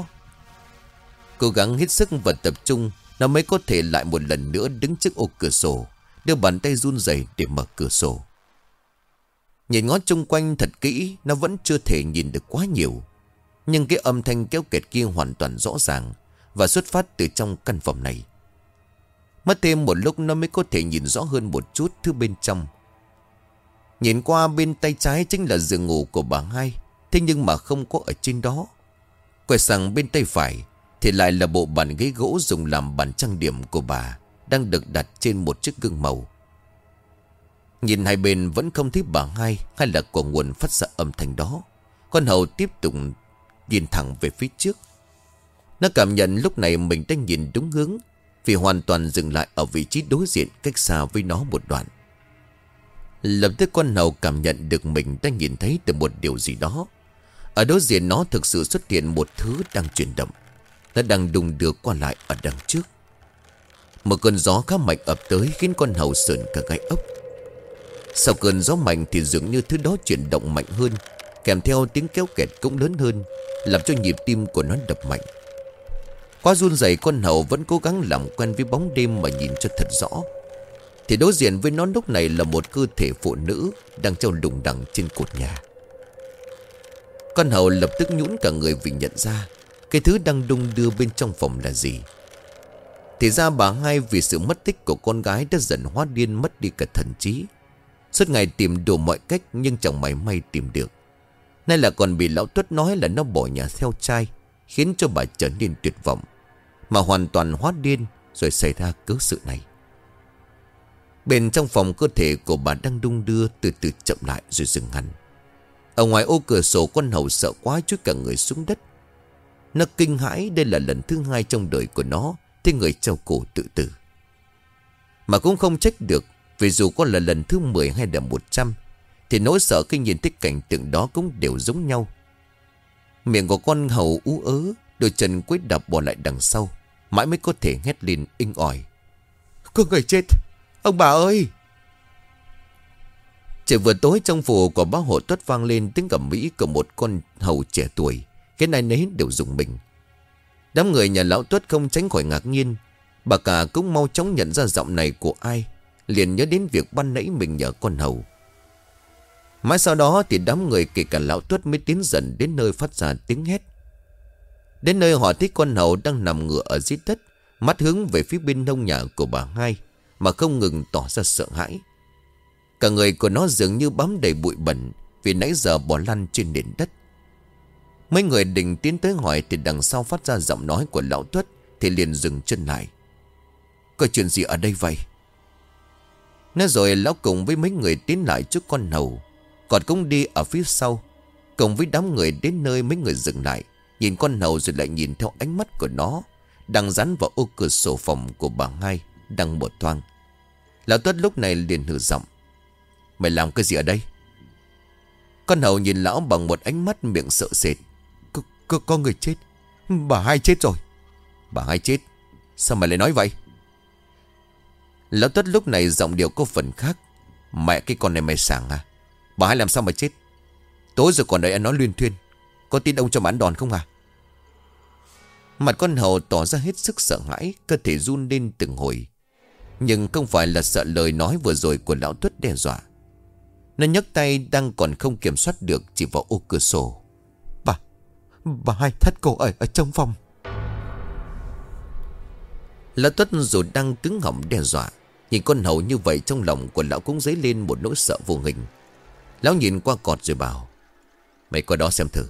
Cố gắng hết sức và tập trung, nó mới có thể lại một lần nữa đứng trước ô cửa sổ, đưa bàn tay run rẩy để mở cửa sổ. Nhìn ngó chung quanh thật kỹ, nó vẫn chưa thể nhìn được quá nhiều. Nhưng cái âm thanh kéo kẹt kia hoàn toàn rõ ràng và xuất phát từ trong căn phòng này. Mất thêm một lúc nó mới có thể nhìn rõ hơn một chút thứ bên trong. Nhìn qua bên tay trái chính là giường ngủ của bà Hai, thế nhưng mà không có ở trên đó. Quay sang bên tay phải thì lại là bộ bàn ghế gỗ dùng làm bàn trang điểm của bà, đang được đặt trên một chiếc gương màu. Nhìn hai bên vẫn không thấy bà Hai hay là của nguồn phát ra âm thanh đó. Con hầu tiếp tục nhìn thẳng về phía trước. Nó cảm nhận lúc này mình đang nhìn đúng hướng, vì hoàn toàn dừng lại ở vị trí đối diện cách xa với nó một đoạn. Lập tức con hầu cảm nhận được mình đang nhìn thấy từ một điều gì đó. Ở đối diện nó thực sự xuất hiện một thứ đang chuyển động. Nó đang đung đưa qua lại ở đằng trước. Một cơn gió khá mạnh ập tới khiến con hầu sởn cả gai ốc. Sau cơn gió mạnh thì dường như thứ đó chuyển động mạnh hơn, kèm theo tiếng kéo kẹt cũng lớn hơn, làm cho nhịp tim của nó đập mạnh. Quá run rẩy, con hầu vẫn cố gắng làm quen với bóng đêm mà nhìn cho thật rõ. Thì đối diện với nó lúc này là một cơ thể phụ nữ đang treo lủng đẳng trên cột nhà. Con hầu lập tức nhũn cả người vì nhận ra cái thứ đang đung đưa bên trong phòng là gì. Thì ra bà Hai vì sự mất tích của con gái đã dần hóa điên, mất đi cả thần trí. Suốt ngày tìm đủ mọi cách nhưng chẳng mảy may tìm được. Nay là còn bị lão Tuất nói là nó bỏ nhà theo trai, khiến cho bà trở nên tuyệt vọng, mà hoàn toàn hóa điên rồi xảy ra cớ sự này. Bên trong phòng, cơ thể của bà đang đung đưa từ từ chậm lại rồi dừng hẳn. Ở ngoài ô cửa sổ, con hầu sợ quá chút cả người xuống đất. Nó kinh hãi, đây là lần thứ hai trong đời của nó thấy người treo cổ tự tử. Mà cũng không trách được, vì dù có là lần thứ 10 hay là 100 thì nỗi sợ khi nhìn thấy cảnh tượng đó cũng đều giống nhau. Miệng của con hầu ú ớ, đôi chân quấy đạp bỏ lại đằng sau, mãi mới có thể hét lên inh ỏi: "Có người chết! Ông bà ơi!" Trời vừa tối, trong phủ của bá hộ Tuất vang lên tiếng ầm ĩ của một con hầu trẻ tuổi, khiến ai nấy đều rùng mình. Đám người nhà lão Tuất không tránh khỏi ngạc nhiên. Bà cả cũng mau chóng nhận ra giọng này của ai, liền nhớ đến việc ban nãy mình nhờ con hầu. Mãi sau đó thì đám người kể cả lão Tuất mới tiến dần đến nơi phát ra tiếng hét. Đến nơi họ thấy con hầu đang nằm ngửa ở dưới đất, mắt hướng về phía bên hông nhà của bà Hai mà không ngừng tỏ ra sợ hãi. Cả người của nó dường như bám đầy bụi bẩn vì nãy giờ bỏ lăn trên nền đất. Mấy người định tiến tới hỏi thì đằng sau phát ra giọng nói của lão Tuất, thì liền dừng chân lại. "Có chuyện gì ở đây vậy?" Nói rồi lão cùng với mấy người tiến lại trước con hầu, còn cũng đi ở phía sau. Cùng với đám người đến nơi, mấy người dừng lại, nhìn con hầu rồi lại nhìn theo ánh mắt của nó đang dán vào ô cửa sổ phòng của bà Hai đang mở toang. Lão Tuất lúc này liền hừ giọng: "Mày làm cái gì ở đây?" Con hầu nhìn lão bằng một ánh mắt miệng sợ sệt. Có người chết. Bà Hai chết rồi." "Bà Hai chết? Sao mày lại nói vậy?" Lão Tuất lúc này giọng điệu có phần khác. "Mẹ cái con này mày sảng à? Bà Hai làm sao mà chết? Tối rồi còn đấy anh nói luyên thuyên. Có tin ông cho mà ăn đòn không à? Mặt con hầu tỏ ra hết sức sợ hãi, cơ thể run lên từng hồi. Nhưng không phải là sợ lời nói vừa rồi của lão Tuất đe dọa. Nó nhấc tay đang còn không kiểm soát được, chỉ vào ô cửa sổ. Bà hai thắt cổ ở trong phòng. Lão Tuất dù đang cứng họng đe dọa, nhìn con hầu như vậy trong lòng của lão cũng dấy lên một nỗi sợ vô hình. Lão nhìn qua Cọt rồi bảo: Mày qua đó xem thử.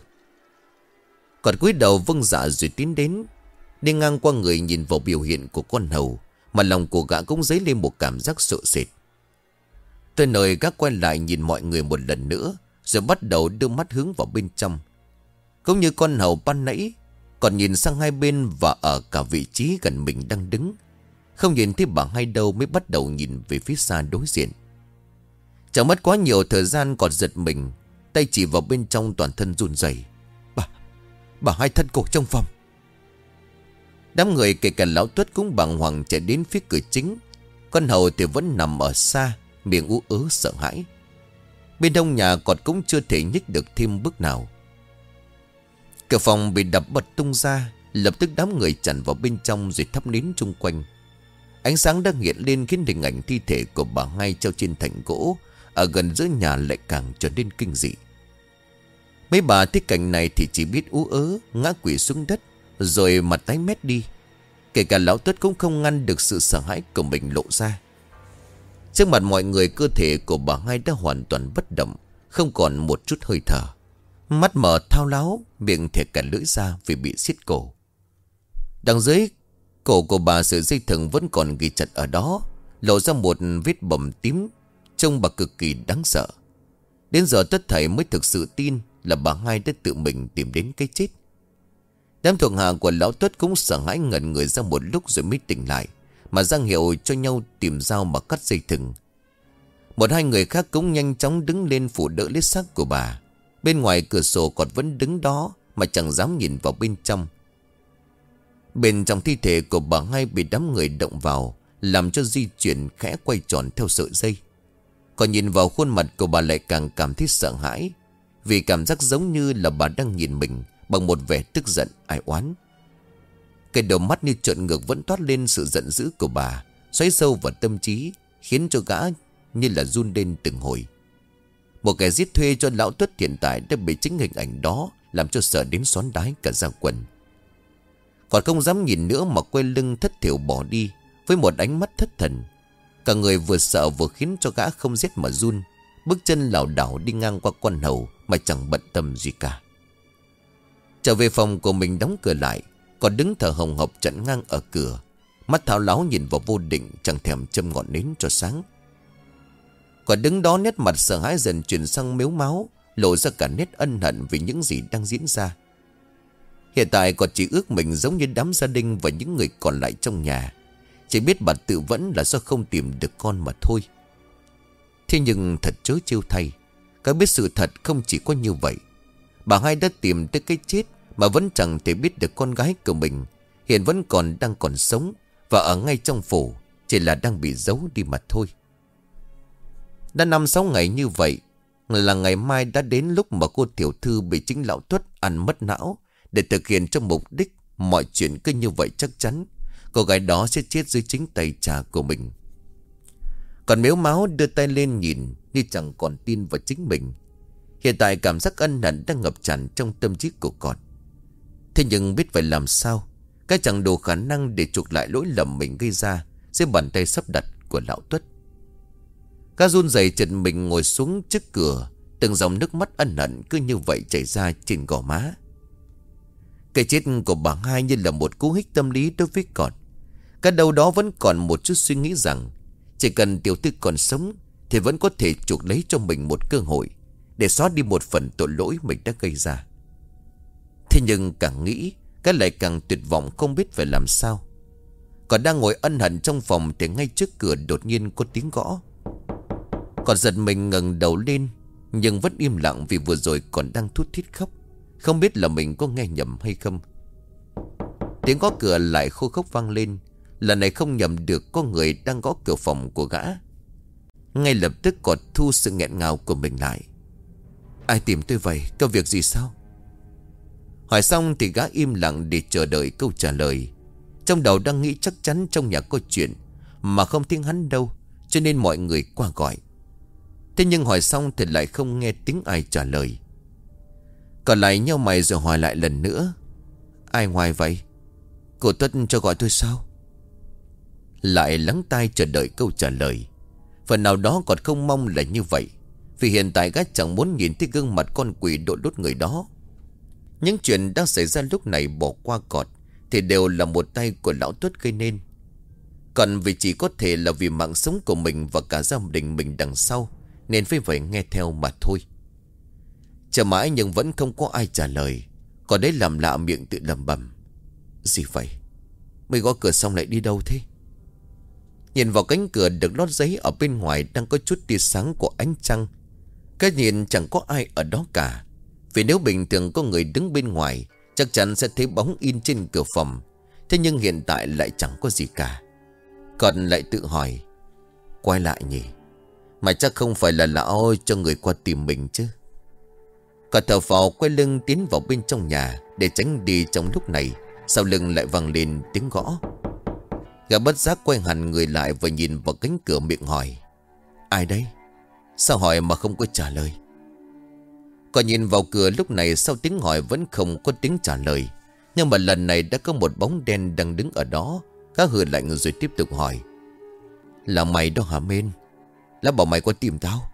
Cọt cúi đầu vâng dạ rồi tiến đến. Đi ngang qua người nhìn vào biểu hiện của con hầu, mà lòng của gã cũng dấy lên một cảm giác sợ sệt. Tới nơi gã quay lại nhìn mọi người một lần nữa, rồi bắt đầu đưa mắt hướng vào bên trong. Cũng như con hầu ban nãy, còn nhìn sang hai bên và ở cả vị trí gần mình đang đứng. Không nhìn thấy bà hai đâu, mới bắt đầu nhìn về phía xa đối diện. Chẳng mất quá nhiều thời gian còn giật mình, tay chỉ vào bên trong toàn thân run rẩy. Bà hai thắt cổ trong phòng. Đám người kể cả lão Tuất cũng bàng hoàng chạy đến phía cửa chính. Con hầu thì vẫn nằm ở xa, miệng ú ớ sợ hãi. Bên trong nhà Cọt cũng chưa thể nhích được thêm bước nào. Cửa phòng bị đập bật tung ra, lập tức đám người tràn vào bên trong rồi thắp nến chung quanh. Ánh sáng đang hiện lên khiến hình ảnh thi thể của bà hai treo trên thành gỗ ở gần giữa nhà lại càng trở nên kinh dị. Mấy bà thấy cảnh này thì chỉ biết ú ớ, ngã quỵ xuống đất, rồi mặt tái mét đi. Kể cả lão Tuất cũng không ngăn được sự sợ hãi của mình lộ ra. Trước mặt mọi người, cơ thể của bà hai đã hoàn toàn bất động, không còn một chút hơi thở. Mắt mở thao láo, miệng thè cả lưỡi ra vì bị siết cổ. Đằng dưới cổ của bà, sợi dây thừng vẫn còn ghi chặt ở đó, lộ ra một vết bầm tím, trông bà cực kỳ đáng sợ. Đến giờ tất thảy mới thực sự tin là bà hai đã tự mình tìm đến cái chết. Đám thuộc hạ của lão Tuất cũng sợ hãi ngẩn người ra một lúc rồi mới tỉnh lại, mà ra hiệu cho nhau tìm dao mà cắt dây thừng. Một hai người khác cũng nhanh chóng đứng lên phụ đỡ lấy xác của bà. Bên ngoài cửa sổ còn vẫn đứng đó mà chẳng dám nhìn vào bên trong. Bên trong thi thể của bà hai bị đám người động vào, làm cho di chuyển khẽ quay tròn theo sợi dây. Còn nhìn vào khuôn mặt của bà lại càng cảm thấy sợ hãi, vì cảm giác giống như là bà đang nhìn mình bằng một vẻ tức giận ai oán. Cái đầu mắt như trợn ngược vẫn toát lên sự giận dữ của bà, xoáy sâu vào tâm trí, khiến cho gã như là run lên từng hồi. Một kẻ giết thuê cho lão Tuất hiện tại đã bị chính hình ảnh đó làm cho sợ đến xón đái cả da quần. Còn không dám nhìn nữa mà quay lưng thất thiểu bỏ đi với một ánh mắt thất thần. Cả người vừa sợ vừa khiến cho gã không rét mà run, bước chân lảo đảo đi ngang qua con hầu mà chẳng bận tâm gì cả. Trở về phòng của mình đóng cửa lại, còn đứng thở hồng hộc chặn ngang ở cửa, mắt thao láo nhìn vào vô định, chẳng thèm châm ngọn nến cho sáng. Còn đứng đó, nét mặt sợ hãi dần chuyển sang mếu máo, lộ ra cả nét ân hận vì những gì đang diễn ra. Hiện tại còn chỉ ước mình giống như đám gia đình và những người còn lại trong nhà, chỉ biết bà tự vẫn là do không tìm được con mà thôi. Thế nhưng thật trớ trêu thay, cả biết sự thật không chỉ có như vậy. Bà hai đã tìm tới cái chết mà vẫn chẳng thể biết được con gái của mình hiện vẫn đang còn sống và ở ngay trong phủ, chỉ là đang bị giấu đi mà thôi. Đã 5-6 ngày như vậy là ngày mai đã đến lúc mà cô tiểu thư bị chính lão Tuất ăn mất não để thực hiện cho mục đích. Mọi chuyện cứ như vậy chắc chắn cô gái đó sẽ chết dưới chính tay cha của mình. Còn mếu máu đưa tay lên nhìn như chẳng còn tin vào chính mình. Hiện tại cảm giác ân hận đang ngập tràn trong tâm trí của con. Thế nhưng biết phải làm sao, cái chẳng đủ khả năng để chuộc lại lỗi lầm mình gây ra dưới bàn tay sắp đặt của lão Tuất. Cá run rẩy chật mình ngồi xuống trước cửa, từng dòng nước mắt ân hận cứ như vậy chảy ra trên gò má. Cái chết của bà hai như là một cú hích tâm lý đối với con. Cái đầu đó vẫn còn một chút suy nghĩ rằng chỉ cần tiểu thư còn sống thì vẫn có thể chuộc lấy cho mình một cơ hội để xóa đi một phần tội lỗi mình đã gây ra. Thế nhưng càng nghĩ, cái lại càng tuyệt vọng không biết phải làm sao. Còn đang ngồi ân hận trong phòng thì ngay trước cửa đột nhiên có tiếng gõ. Còn giật mình ngẩng đầu lên, nhưng vẫn im lặng vì vừa rồi còn đang thút thít khóc, không biết là mình có nghe nhầm hay không. Tiếng gõ cửa lại khô khốc vang lên. Lần này không nhầm được, có người đang gõ cửa phòng của gã. Ngay lập tức Cọt thu sự nghẹn ngào của mình lại. Ai tìm tôi vậy? Có việc gì sao? Hỏi xong thì gã im lặng để chờ đợi câu trả lời. Trong đầu đang nghĩ chắc chắn trong nhà có chuyện, mà không tiếng hắn đâu, cho nên mọi người qua gọi. Thế nhưng hỏi xong thì lại không nghe tiếng ai trả lời. Còn lại nheo mày rồi hỏi lại lần nữa. Ai ngoài vậy? Cô Tuất cho gọi tôi sao? Lại lắng tai chờ đợi câu trả lời. Phần nào đó còn không mong là như vậy, vì hiện tại gã chẳng muốn nhìn thấy gương mặt con quỷ đội đốt người đó. Những chuyện đang xảy ra lúc này bỏ qua cọt thì đều là một tay của lão Tuất gây nên. Còn vì chỉ có thể là vì mạng sống của mình và cả gia đình mình đằng sau, nên phải nghe theo mà thôi. Chờ mãi nhưng vẫn không có ai trả lời. Còn đấy làm lạ miệng tự lẩm bẩm. Gì vậy? Mới gõ cửa xong lại đi đâu thế? Nhìn vào cánh cửa được lót giấy ở bên ngoài đang có chút tia sáng của ánh trăng. Cái nhìn chẳng có ai ở đó cả. Vì nếu bình thường có người đứng bên ngoài, chắc chắn sẽ thấy bóng in trên cửa phòng. Thế nhưng hiện tại lại chẳng có gì cả. Còn lại tự hỏi, quay lại nhỉ? Mà chắc không phải là lão cho người qua tìm mình chứ. Còn thở phào quay lưng tiến vào bên trong nhà để tránh đi. Trong lúc này sau lưng lại vang lên tiếng gõ. Gã bất giác quay hẳn người lại và nhìn vào cánh cửa miệng hỏi, ai đấy? Sao hỏi mà không có trả lời? Còn nhìn vào cửa lúc này sau tiếng hỏi vẫn không có tiếng trả lời. Nhưng mà lần này đã có một bóng đen đang đứng ở đó. Gã hừ lạnh rồi tiếp tục hỏi, là mày đó hả Mên? Lão bảo mày qua tìm tao.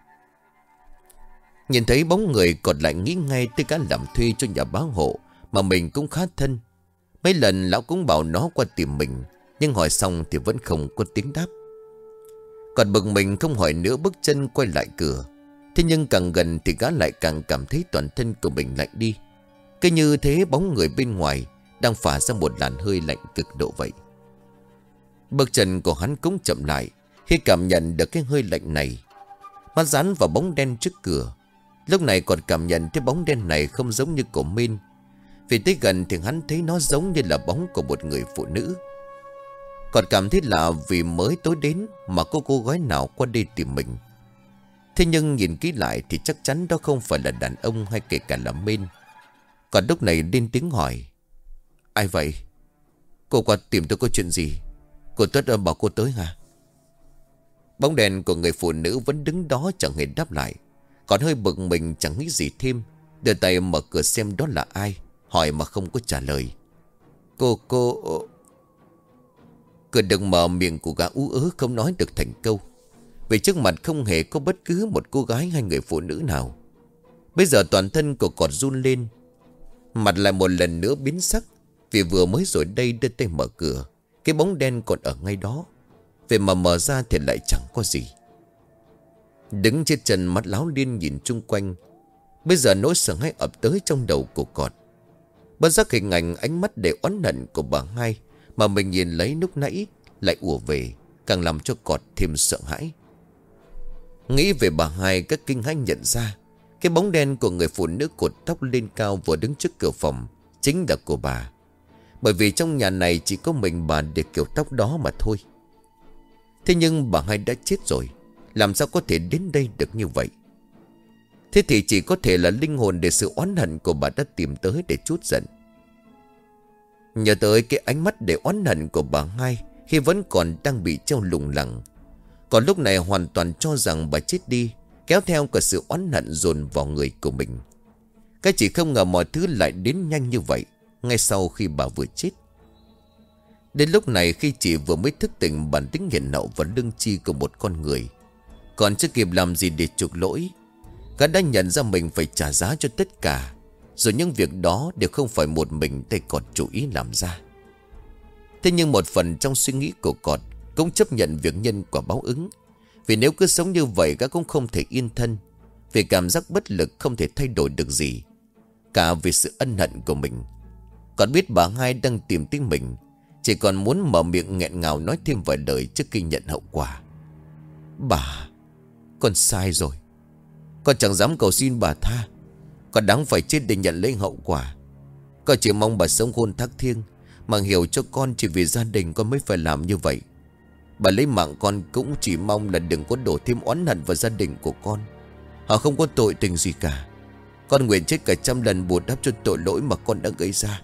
Nhìn thấy bóng người còn lại nghĩ ngay tới cả làm thuê cho nhà bá hộ mà mình cũng khá thân. Mấy lần lão cũng bảo nó qua tìm mình, nhưng hỏi xong thì vẫn không có tiếng đáp. Còn bực mình không hỏi nữa, bước chân quay lại cửa. Thế nhưng càng gần thì gã lại càng cảm thấy toàn thân của mình lạnh đi. Cứ như thế bóng người bên ngoài đang phả ra một làn hơi lạnh cực độ vậy. Bước chân của hắn cũng chậm lại khi cảm nhận được cái hơi lạnh này. Mắt dán vào bóng đen trước cửa. Lúc này còn cảm nhận thấy bóng đen này không giống như của Min. Vì tới gần thì hắn thấy nó giống như là bóng của một người phụ nữ. Còn cảm thấy lạ vì mới tối đến mà có cô gái nào qua đây tìm mình. Thế nhưng nhìn kỹ lại thì chắc chắn đó không phải là đàn ông hay kể cả là Min. Còn lúc này lên tiếng hỏi, ai vậy? Cô qua tìm tôi có chuyện gì? Cô Tuất bảo cô tới hả? Bóng đèn của người phụ nữ vẫn đứng đó chẳng hề đáp lại. Còn hơi bực mình chẳng nghĩ gì thêm, đưa tay mở cửa xem đó là ai. Hỏi mà không có trả lời. Cô... Cửa được mở, miệng của gã ú ớ không nói được thành câu. Vì trước mặt không hề có bất cứ một cô gái hay người phụ nữ nào. Bây giờ toàn thân của cọt run lên. Mặt lại một lần nữa biến sắc. Vì vừa mới rồi đây đưa tay mở cửa, cái bóng đen còn ở ngay đó. Vậy mà mở ra thì lại chẳng có gì. Đứng trên chân mắt láo liên nhìn chung quanh. Bây giờ nỗi sợ hãi ập tới trong đầu của cọt. Bất giác hình ảnh ánh mắt để oán hận của bà hai mà mình nhìn lấy lúc nãy lại ùa về, càng làm cho cọt thêm sợ hãi. Nghĩ về bà hai, các kinh hãi nhận ra cái bóng đen của người phụ nữ cột tóc lên cao vừa đứng trước cửa phòng chính là của bà. Bởi vì trong nhà này chỉ có mình bà để kiểu tóc đó mà thôi. Thế nhưng bà hai đã chết rồi, làm sao có thể đến đây được như vậy? Thế thì chỉ có thể là linh hồn để sự oán hận của bà đã tìm tới để trút giận. Nhớ tới cái ánh mắt để oán hận của bà hai khi vẫn còn đang bị treo lủng lẳng. Còn lúc này hoàn toàn cho rằng bà chết đi, kéo theo cả sự oán hận dồn vào người của mình. Cái chỉ không ngờ mọi thứ lại đến nhanh như vậy ngay sau khi bà vừa chết. Đến lúc này khi chị vừa mới thức tỉnh bản tính hiền hậu và lương tri của một con người, còn chưa kịp làm gì để chuộc lỗi, gã đã nhận ra mình phải trả giá cho tất cả. Rồi những việc đó đều không phải một mình tay cọt chủ ý làm ra. Thế nhưng một phần trong suy nghĩ của cọt cũng chấp nhận việc nhân quả báo ứng. Vì nếu cứ sống như vậy gã cũng không thể yên thân. Vì cảm giác bất lực không thể thay đổi được gì, cả vì sự ân hận của mình. Còn biết bà hai đang tìm tới mình, chỉ còn muốn mở miệng nghẹn ngào nói thêm vài lời trước khi nhận hậu quả. Bà, con sai rồi. Con chẳng dám cầu xin bà tha. Con đáng phải chết để nhận lấy hậu quả. Con chỉ mong bà sống khôn thác thiêng, mà hiểu cho con chỉ vì gia đình con mới phải làm như vậy. Bà lấy mạng con cũng chỉ mong là đừng có đổ thêm oán hận vào gia đình của con. Họ không có tội tình gì cả. Con nguyện chết cả trăm lần bù đắp cho tội lỗi mà con đã gây ra.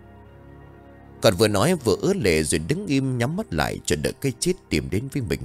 Còn vừa nói vừa ứa lệ rồi đứng im nhắm mắt lại chờ đợi cái chết tìm đến với mình.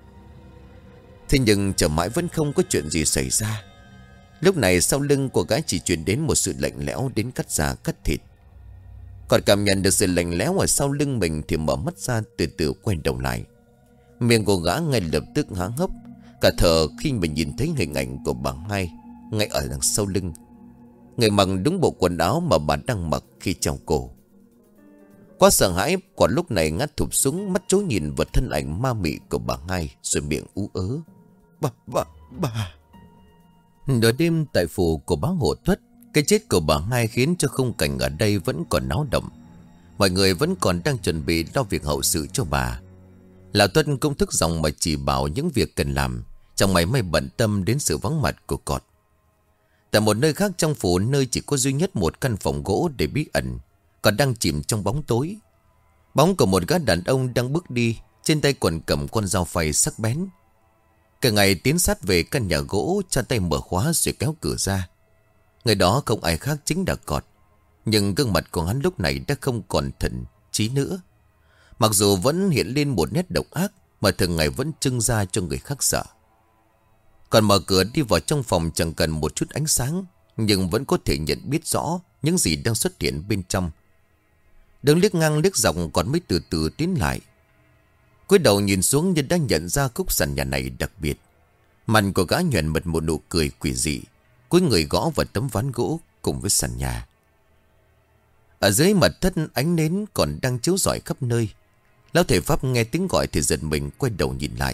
Thế nhưng chờ mãi vẫn không có chuyện gì xảy ra. Lúc này sau lưng của gái chỉ truyền đến một sự lạnh lẽo đến cắt da cắt thịt. Còn cảm nhận được sự lạnh lẽo ở sau lưng mình thì mở mắt ra từ từ quay đầu lại. Miệng của gã ngay lập tức há hốc cả thở khi mình nhìn thấy hình ảnh của bà Hai ngay ở đằng sau lưng. Người mặc đúng bộ quần áo mà bà đang mặc khi treo cổ. Quá sợ hãi, quả lúc này ngắt thụp xuống, mắt chối nhìn vào thân ảnh ma mị của bà Hai rồi miệng ú ớ. Bà. Nửa đêm tại phủ của bá Hộ Tuất, cái chết của bà Hai khiến cho khung cảnh ở đây vẫn còn náo động. Mọi người vẫn còn đang chuẩn bị lo việc hậu sự cho bà. Lão Tuân cũng thức giọng mà chỉ bảo những việc cần làm, chẳng mảy may bận tâm đến sự vắng mặt của Cọt. Tại một nơi khác trong phủ, nơi chỉ có duy nhất một căn phòng gỗ để bí ẩn, còn đang chìm trong bóng tối. Bóng của một gã đàn ông đang bước đi, trên tay còn cầm con dao phay sắc bén. Cả ngày tiến sát về căn nhà gỗ, cha tay mở khóa rồi kéo cửa ra. Người đó không ai khác chính là Cọt. Nhưng gương mặt của hắn lúc này đã không còn thần trí nữa. Mặc dù vẫn hiện lên một nét độc ác mà thường ngày vẫn trưng ra cho người khác sợ. Còn mở cửa đi vào trong phòng chẳng cần một chút ánh sáng, nhưng vẫn có thể nhận biết rõ những gì đang xuất hiện bên trong. Đứng liếc ngang liếc dọc còn mới từ từ tiến lại. Cúi đầu nhìn xuống như đã nhận ra khúc sàn nhà này đặc biệt. Mặt của gã nhoẻn mật một nụ cười quỷ dị, cúi người gõ vào tấm ván gỗ cùng với sàn nhà. Ở dưới mặt thất ánh nến còn đang chiếu rọi khắp nơi. Lão thầy pháp nghe tiếng gọi thì giật mình quay đầu nhìn lại.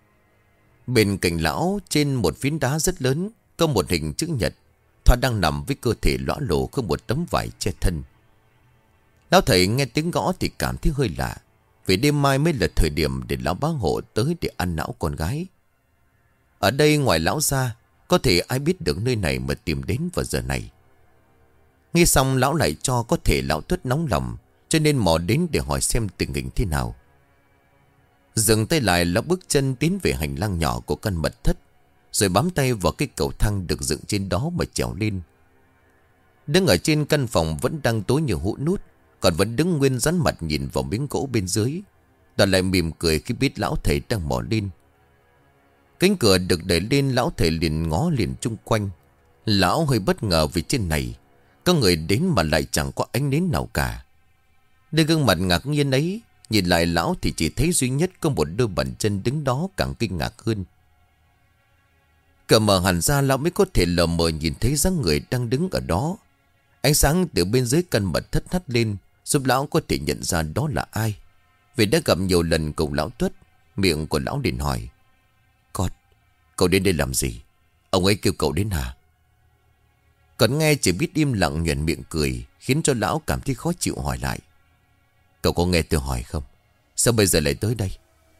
Bên cạnh lão trên một phiến đá rất lớn có một hình chữ nhật. Thoa đang nằm với cơ thể lõa lồ không một tấm vải che thân. Lão thầy nghe tiếng gõ thì cảm thấy hơi lạ, vì đêm mai mới là thời điểm để lão bá hộ tới để ăn não con gái. Ở đây ngoài lão ra, có thể ai biết được nơi này mà tìm đến vào giờ này. Nghe xong lão lại cho có thể lão Tuất nóng lòng, cho nên mò đến để hỏi xem tình hình thế nào. Dừng tay lại, lão bước chân tiến về hành lang nhỏ của căn mật thất, rồi bám tay vào cái cầu thang được dựng trên đó mà trèo lên. Đứng ở trên căn phòng vẫn đang tối như hũ nút, còn vẫn đứng nguyên rắn mặt nhìn vào miếng gỗ bên dưới. Đoàn lại mỉm cười khi biết lão thầy đang mò lên. Cánh cửa được đẩy lên, lão thầy liền ngó liền chung quanh. Lão hơi bất ngờ vì trên này có người đến mà lại chẳng có ánh nến nào cả. Nơi gương mặt ngạc nhiên ấy, nhìn lại lão thì chỉ thấy duy nhất có một đôi bàn chân đứng đó càng kinh ngạc hơn. Cửa mở hẳn ra, lão mới có thể lờ mờ nhìn thấy dáng người đang đứng ở đó. Ánh sáng từ bên dưới căn mật thất hắt lên, giúp lão có thể nhận ra đó là ai. Vì đã gặp nhiều lần cùng lão Tuất. Miệng của lão liền hỏi: "Con, cậu đến đây làm gì? Ông ấy kêu cậu đến hả?" Còn nghe chỉ biết im lặng nhoẻn miệng cười, khiến cho lão cảm thấy khó chịu hỏi lại: "Cậu có nghe tôi hỏi không? Sao bây giờ lại tới đây?"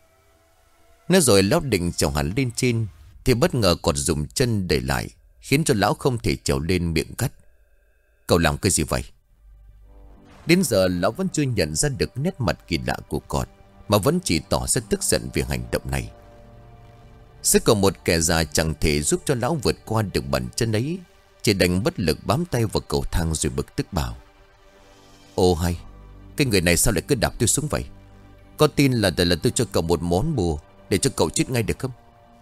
Nói rồi lão định trèo hẳn lên trên thì bất ngờ còn dùng chân đẩy lại, khiến cho lão không thể trèo lên, miệng cắt: "Cậu làm cái gì vậy?" Đến giờ lão vẫn chưa nhận ra được nét mặt kỳ lạ của Cọt, mà vẫn chỉ tỏ ra tức giận vì hành động này. Sức của một kẻ già chẳng thể giúp cho lão vượt qua được bàn chân ấy, chỉ đành bất lực bám tay vào cầu thang rồi bực tức bảo: "Ô hay, cái người này sao lại cứ đạp tôi xuống vậy? Có tin là tôi cho cậu một món bùa để cho cậu chết ngay được không?"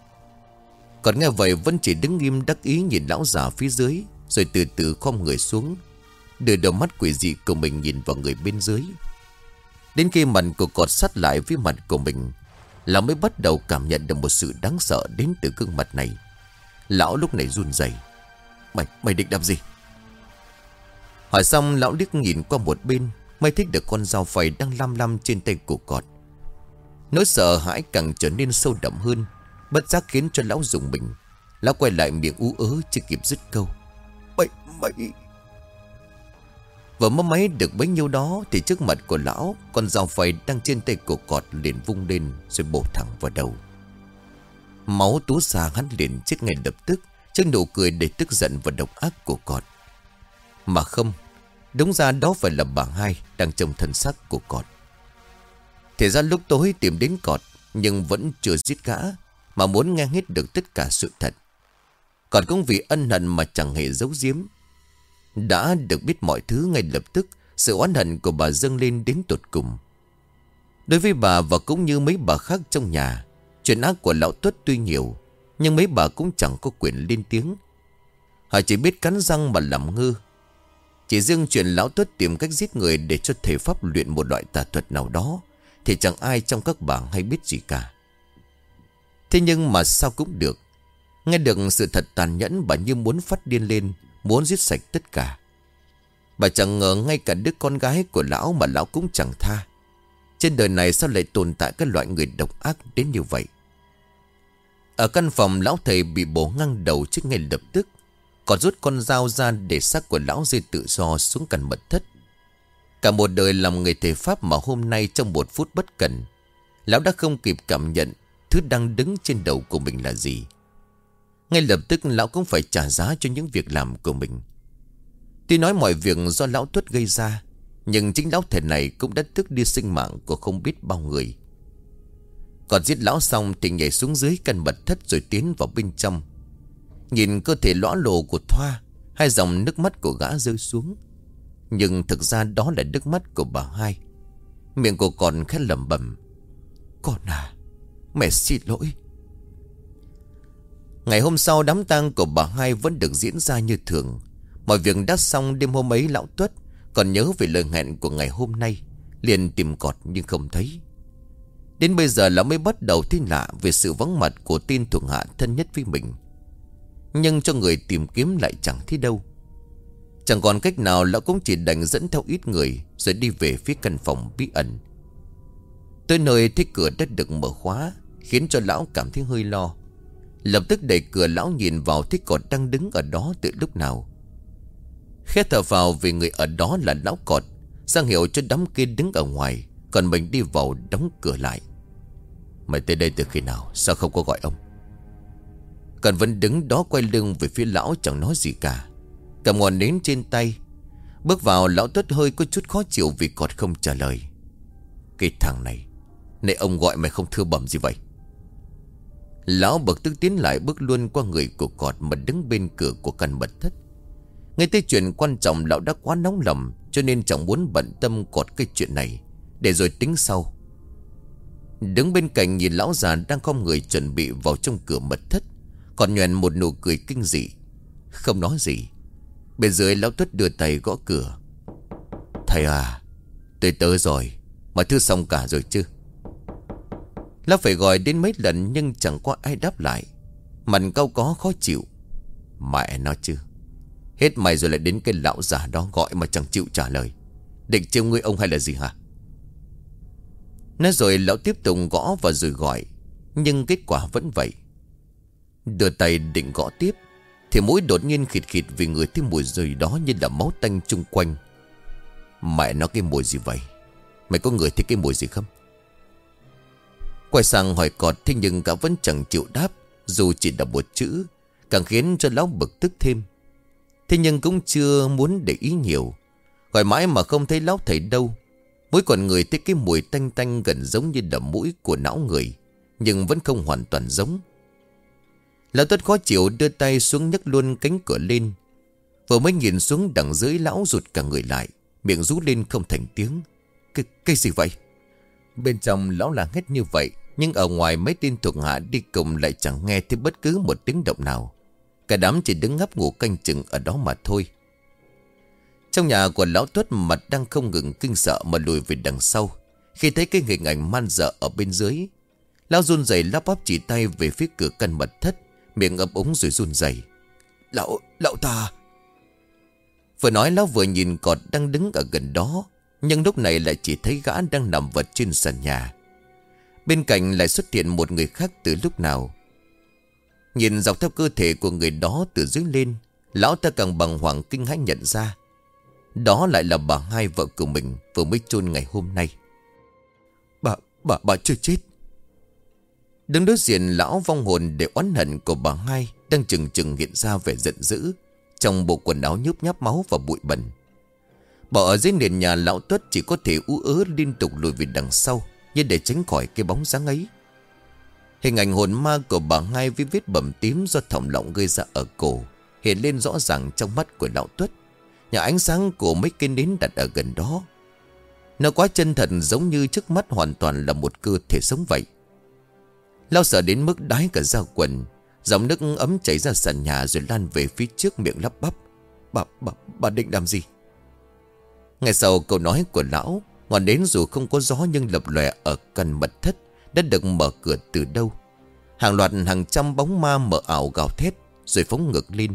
Còn nghe vậy vẫn chỉ đứng im đắc ý nhìn lão già phía dưới, rồi từ từ khom người xuống, đưa đôi mắt quỷ dị của mình nhìn vào người bên dưới. Đến khi mặt của Cọt sát lại với mặt của mình, lão mới bắt đầu cảm nhận được một sự đáng sợ đến từ gương mặt này. Lão lúc này run rẩy: Mày định làm gì?" Hỏi xong lão liếc nhìn qua một bên, mới thích được con dao phay đang lăm lăm trên tay của Cọt. Nỗi sợ hãi càng trở nên sâu đậm hơn, bất giác khiến cho lão rùng mình. Lão quay lại miệng ú ớ chưa kịp dứt câu: Mày Vừa mấp máy được bấy nhiêu đó thì trước mặt của lão, con dao phay đang trên tay của Cọt liền vung lên rồi bổ thẳng vào đầu. Máu túa ra, hắn liền chết ngay lập tức trước nụ cười đầy tức giận và độc ác của Cọt. Mà không, đúng ra đó phải là bà Hai đang trông thân xác của Cọt. Thì ra lúc tối tìm đến Cọt nhưng vẫn chưa giết gã, mà muốn nghe hết được tất cả sự thật. Còn cũng vì ân hận mà chẳng hề giấu giếm. Đã được biết mọi thứ ngay lập tức, sự oán hận của bà dâng lên đến tột cùng. Đối với bà và cũng như mấy bà khác trong nhà, chuyện ác của lão Tuất tuy nhiều, nhưng mấy bà cũng chẳng có quyền lên tiếng. Họ chỉ biết cắn răng mà làm ngơ. Chỉ riêng chuyện lão Tuất tìm cách giết người để cho thầy pháp luyện một loại tà thuật nào đó thì chẳng ai trong các bà hay biết gì cả. Thế nhưng mà sao cũng được. Nghe được sự thật tàn nhẫn, bà như muốn phát điên lên, muốn giết sạch tất cả. Bà chẳng ngờ ngay cả đứa con gái của lão mà lão cũng chẳng tha. Trên đời này sao lại tồn tại các loại người độc ác đến như vậy. Ở căn phòng, lão thầy bị bổ ngang đầu trước ngay lập tức. Còn rút con dao ra để xác của lão rơi tự do xuống căn mật thất. Cả một đời làm người thầy pháp mà hôm nay trong một phút bất cẩn, lão đã không kịp cảm nhận thứ đang đứng trên đầu của mình là gì. Ngay lập tức lão cũng phải trả giá cho những việc làm của mình. Tuy nói mọi việc do lão Tuất gây ra, nhưng chính lão thầy này cũng đã tước đi sinh mạng của không biết bao người. Còn giết lão xong thì nhảy xuống dưới căn mật thất rồi tiến vào bên trong. Nhìn cơ thể lõa lồ của Thoa, hai dòng nước mắt của gã rơi xuống. Nhưng thực ra đó là nước mắt của bà Hai. Miệng của con khẽ lẩm bẩm: "Con à, mẹ xin lỗi." Ngày hôm sau, đám tang của bà Hai vẫn được diễn ra như thường. Mọi việc đã xong. Đêm hôm ấy lão Tuất còn nhớ về lời hẹn của ngày hôm nay, liền tìm cọt nhưng không thấy. Đến bây giờ lão mới bắt đầu thấy lạ về sự vắng mặt của tên thuộc hạ thân nhất với mình. Nhưng cho người tìm kiếm lại chẳng thấy đâu. Chẳng còn cách nào, lão cũng chỉ đành dẫn theo ít người rồi đi về phía căn phòng bí ẩn. Tới nơi thấy cửa đã được mở khóa, khiến cho lão cảm thấy hơi lo. Lập tức đẩy cửa, lão nhìn vào thấy Cọt đang đứng ở đó từ lúc nào. Khẽ thở vào vì người ở đó là lão Cọt, sang hiệu cho đám kia đứng ở ngoài. Còn mình đi vào đóng cửa lại. "Mày tới đây từ khi nào? Sao không có gọi ông?" Còn vẫn đứng đó quay lưng về phía lão, chẳng nói gì cả, cầm ngọn nến trên tay. Bước vào, lão Tuất hơi có chút khó chịu vì Cọt không trả lời. "Cái thằng này, nãy ông gọi mày không thưa bẩm gì vậy?" Lão bực tức tiến lại, bước luôn qua người của Cọt mà đứng bên cửa của căn mật thất. Ngay tới chuyện quan trọng, lão đã quá nóng lòng, cho nên chẳng muốn bận tâm Cọt cái chuyện này, để rồi tính sau. Đứng bên cạnh nhìn lão già đang khom người chuẩn bị vào trong cửa mật thất, còn nhoẻn một nụ cười kinh dị. Không nói gì, bên dưới lão Tuất đưa tay gõ cửa. "Thầy à, tôi tới rồi. Mọi thứ xong cả rồi chứ?" Lão phải gọi đến mấy lần nhưng chẳng có ai đáp lại. Mặt cau có khó chịu. Mẹ nó chứ, hết mày rồi lại đến cái lão già đó gọi mà chẳng chịu trả lời. Định trêu ngươi ông hay là gì hả? Nói rồi lão tiếp tục gõ và rồi gọi, nhưng kết quả vẫn vậy. Đưa tay định gõ tiếp thì mũi đột nhiên khịt khịt vì người thấy mùi gì đó như là máu tanh chung quanh. Mẹ nó, cái mùi gì vậy? Mày có ngửi thấy cái mùi gì không? Quay sang hỏi Cọt, thế nhưng cả vẫn chẳng chịu đáp, dù chỉ là một chữ, càng khiến cho lão bực tức thêm. Thế nhưng cũng chưa muốn để ý nhiều. Gọi mãi mà không thấy lão thầy đâu. Mỗi con người thấy cái mùi tanh tanh gần giống như đầm mũi của não người, nhưng vẫn không hoàn toàn giống. Lão Tuất khó chịu đưa tay xuống nhấc luôn cánh cửa lên. Vừa mới nhìn xuống đằng dưới, lão rụt cả người lại, miệng rú lên không thành tiếng. Cái gì vậy? Bên trong lão là hét như vậy, nhưng ở ngoài mấy tên thuộc hạ đi cùng lại chẳng nghe thấy bất cứ một tiếng động nào. Cả đám chỉ đứng ngáp ngủ canh chừng ở đó mà thôi. Trong nhà của lão Tuất, mặt đang không ngừng kinh sợ mà lùi về đằng sau. Khi thấy cái hình ảnh man dợ ở bên dưới, lão run rẩy lắp bắp chỉ tay về phía cửa căn mật thất, miệng ấp úng rồi run rẩy. Lão ta. Vừa nói lão vừa nhìn Cọt đang đứng ở gần đó, nhưng lúc này lại chỉ thấy gã đang nằm vật trên sàn nhà. Bên cạnh lại xuất hiện một người khác từ lúc nào. Nhìn dọc theo cơ thể của người đó từ dưới lên, lão ta càng bàng hoàng kinh hãi nhận ra đó lại là bà Hai, vợ của mình vừa mới chôn ngày hôm nay. Bà chưa chết. Đứng đối diện lão, vong hồn để oán hận của bà Hai đang chừng chừng hiện ra vẻ giận dữ, trong bộ quần áo nhớp nháp máu và bụi bẩn. Bỏ ở dưới nền nhà, lão Tuất chỉ có thể ú ớ liên tục lùi về đằng sau, như để tránh khỏi cái bóng dáng ấy. Hình ảnh hồn ma của bà Hai với vết bầm tím do thòng lọng gây ra ở cổ hiện lên rõ ràng trong mắt của lão Tuất. Nhà ánh sáng của mấy cây nến đặt ở gần đó, nó quá chân thật, giống như trước mắt hoàn toàn là một cơ thể sống vậy. Lão sợ đến mức đái cả da quần. Dòng nước ấm chảy ra sàn nhà rồi lan về phía trước, miệng lắp bắp: Bà định làm gì? Ngay sau câu nói của lão, ngọn nến dù không có gió nhưng lập lòe ở căn mật thất đã được mở cửa từ đâu. Hàng loạt hàng trăm bóng ma mờ ảo gào thét rồi phóng ngược lên.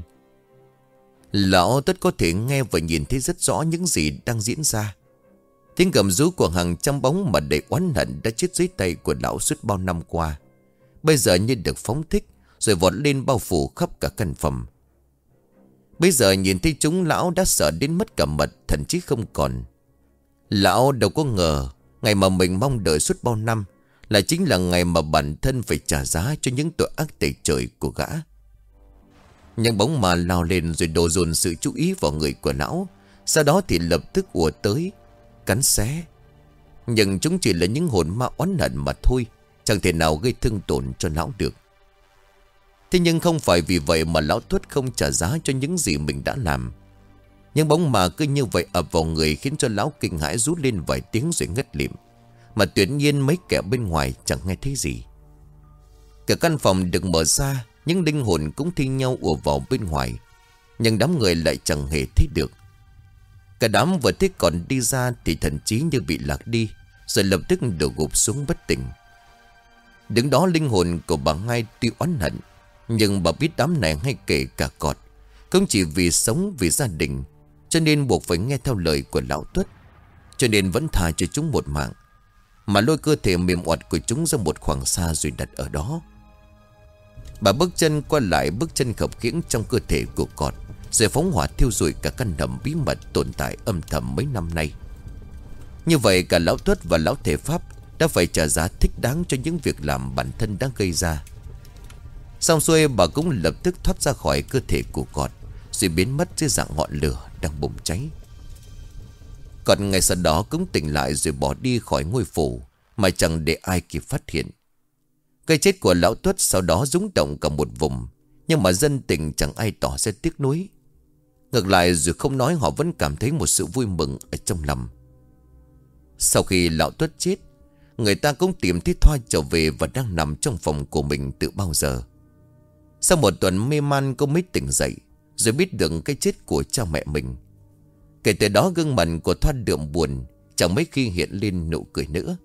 Lão Tuất có thể nghe và nhìn thấy rất rõ những gì đang diễn ra. Tiếng gầm rú của hàng trăm bóng mà đầy oán hận đã chết dưới tay của lão suốt bao năm qua, bây giờ như được phóng thích rồi vọt lên bao phủ khắp cả căn phòng. Bây giờ nhìn thấy chúng, lão đã sợ đến mất cả mật, thậm chí không còn. Lão đâu có ngờ ngày mà mình mong đợi suốt bao năm là chính là ngày mà bản thân phải trả giá cho những tội ác tày trời của gã. Những bóng ma lao lên rồi đổ dồn sự chú ý vào người của lão, sau đó thì lập tức ùa tới cắn xé. Nhưng chúng chỉ là những hồn ma oán hận mà thôi, chẳng thể nào gây thương tổn cho lão được. Thế nhưng không phải vì vậy mà lão Tuất không trả giá cho những gì mình đã làm. Những bóng ma cứ như vậy ập vào người khiến cho lão kinh hãi rú lên vài tiếng rồi ngất lịm. Mà tuyệt nhiên mấy kẻ bên ngoài chẳng nghe thấy gì. Cả căn phòng được mở ra, những linh hồn cũng thi nhau ùa vào bên ngoài, nhưng đám người lại chẳng hề thấy được. Cả đám vừa thấy còn đi ra thì thần trí như bị lạc đi, rồi lập tức đổ gục xuống bất tỉnh. Đứng đó linh hồn của bà Hai tuy oán hận, nhưng bà biết đám này hay kể cả cọt cũng chỉ vì sống vì gia đình, cho nên buộc phải nghe theo lời của lão Tuất. Cho nên vẫn tha cho chúng một mạng, mà lôi cơ thể mềm oặt của chúng ra một khoảng xa rồi đặt ở đó. Bà bước chân qua lại bước chân khập khiễng trong cơ thể của cọt, rồi phóng hỏa thiêu rụi cả căn hầm bí mật tồn tại âm thầm mấy năm nay. Như vậy cả lão Tuất và lão thể pháp đã phải trả giá thích đáng cho những việc làm bản thân đã gây ra. Xong xuôi, bà cũng lập tức thoát ra khỏi cơ thể của cọt, rồi biến mất dưới dạng ngọn lửa đang bùng cháy. Cọt ngày sau đó cũng tỉnh lại rồi bỏ đi khỏi ngôi phủ mà chẳng để ai kịp phát hiện. Cái chết của lão Tuất sau đó rúng động cả một vùng, nhưng mà dân tình chẳng ai tỏ ra tiếc nuối. Ngược lại, dù không nói, họ vẫn cảm thấy một sự vui mừng ở trong lòng. Sau khi lão Tuất chết, người ta cũng tìm thấy Thoa trở về và đang nằm trong phòng của mình từ bao giờ. Sau một tuần mê man, cô mới tỉnh dậy rồi biết được cái chết của cha mẹ mình. Kể từ đó gương mặt của Thoa đượm buồn, chẳng mấy khi hiện lên nụ cười nữa.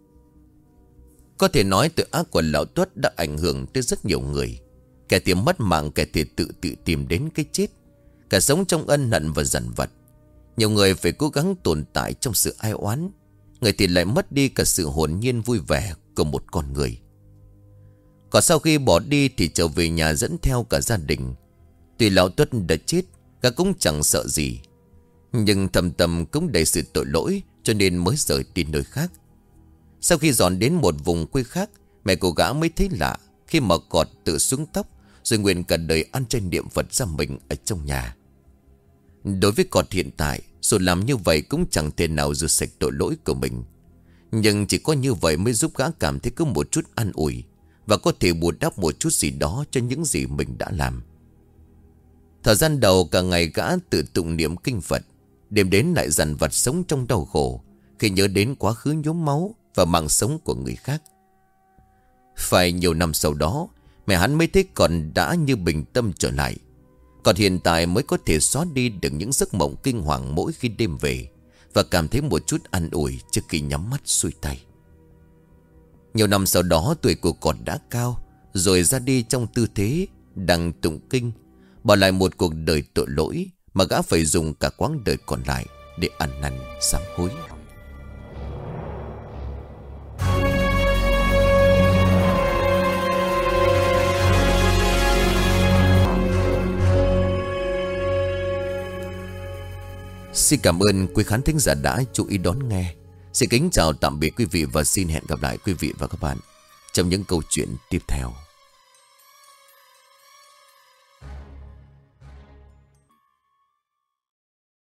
Có thể nói tội ác của lão Tuất đã ảnh hưởng tới rất nhiều người. Kẻ thì mất mạng, kẻ thì tự tìm đến cái chết, cả sống trong ân hận và dằn vặt. Nhiều người phải cố gắng tồn tại trong sự ai oán, người thì lại mất đi cả sự hồn nhiên vui vẻ của một con người. Còn sau khi bỏ đi thì trở về nhà dẫn theo cả gia đình. Tuy lão Tuất đã chết, cả cũng chẳng sợ gì, nhưng thầm tâm cũng đầy sự tội lỗi, cho nên mới rời đi nơi khác. Sau khi dọn đến một vùng quê khác, mẹ của gã mới thấy lạ khi mà cọt tự xuống tóc rồi nguyện cả đời ăn chay niệm Phật ra mình ở trong nhà. Đối với cọt hiện tại, dù làm như vậy cũng chẳng thể nào rửa sạch tội lỗi của mình, nhưng chỉ có như vậy mới giúp gã cảm thấy có một chút an ủi và có thể bù đắp một chút gì đó cho những gì mình đã làm. Thời gian đầu cả ngày gã tự tụng niệm kinh Phật, đêm đến lại dằn vặt sống trong đau khổ khi nhớ đến quá khứ nhuốm máu và mạng sống của người khác. Phải nhiều năm sau đó, mẹ hắn mới thấy còn đã như bình tâm trở lại. Còn hiện tại mới có thể xóa đi được những giấc mộng kinh hoàng mỗi khi đêm về, và cảm thấy một chút an ủi trước khi nhắm mắt xuôi tay. Nhiều năm sau đó, tuổi của cọt đã cao, rồi ra đi trong tư thế đang tụng kinh, bỏ lại một cuộc đời tội lỗi mà gã phải dùng cả quãng đời còn lại để ăn năn sám hối. Xin cảm ơn quý khán thính giả đã chú ý đón nghe. Xin kính chào tạm biệt quý vị và xin hẹn gặp lại quý vị và các bạn trong những câu chuyện tiếp theo.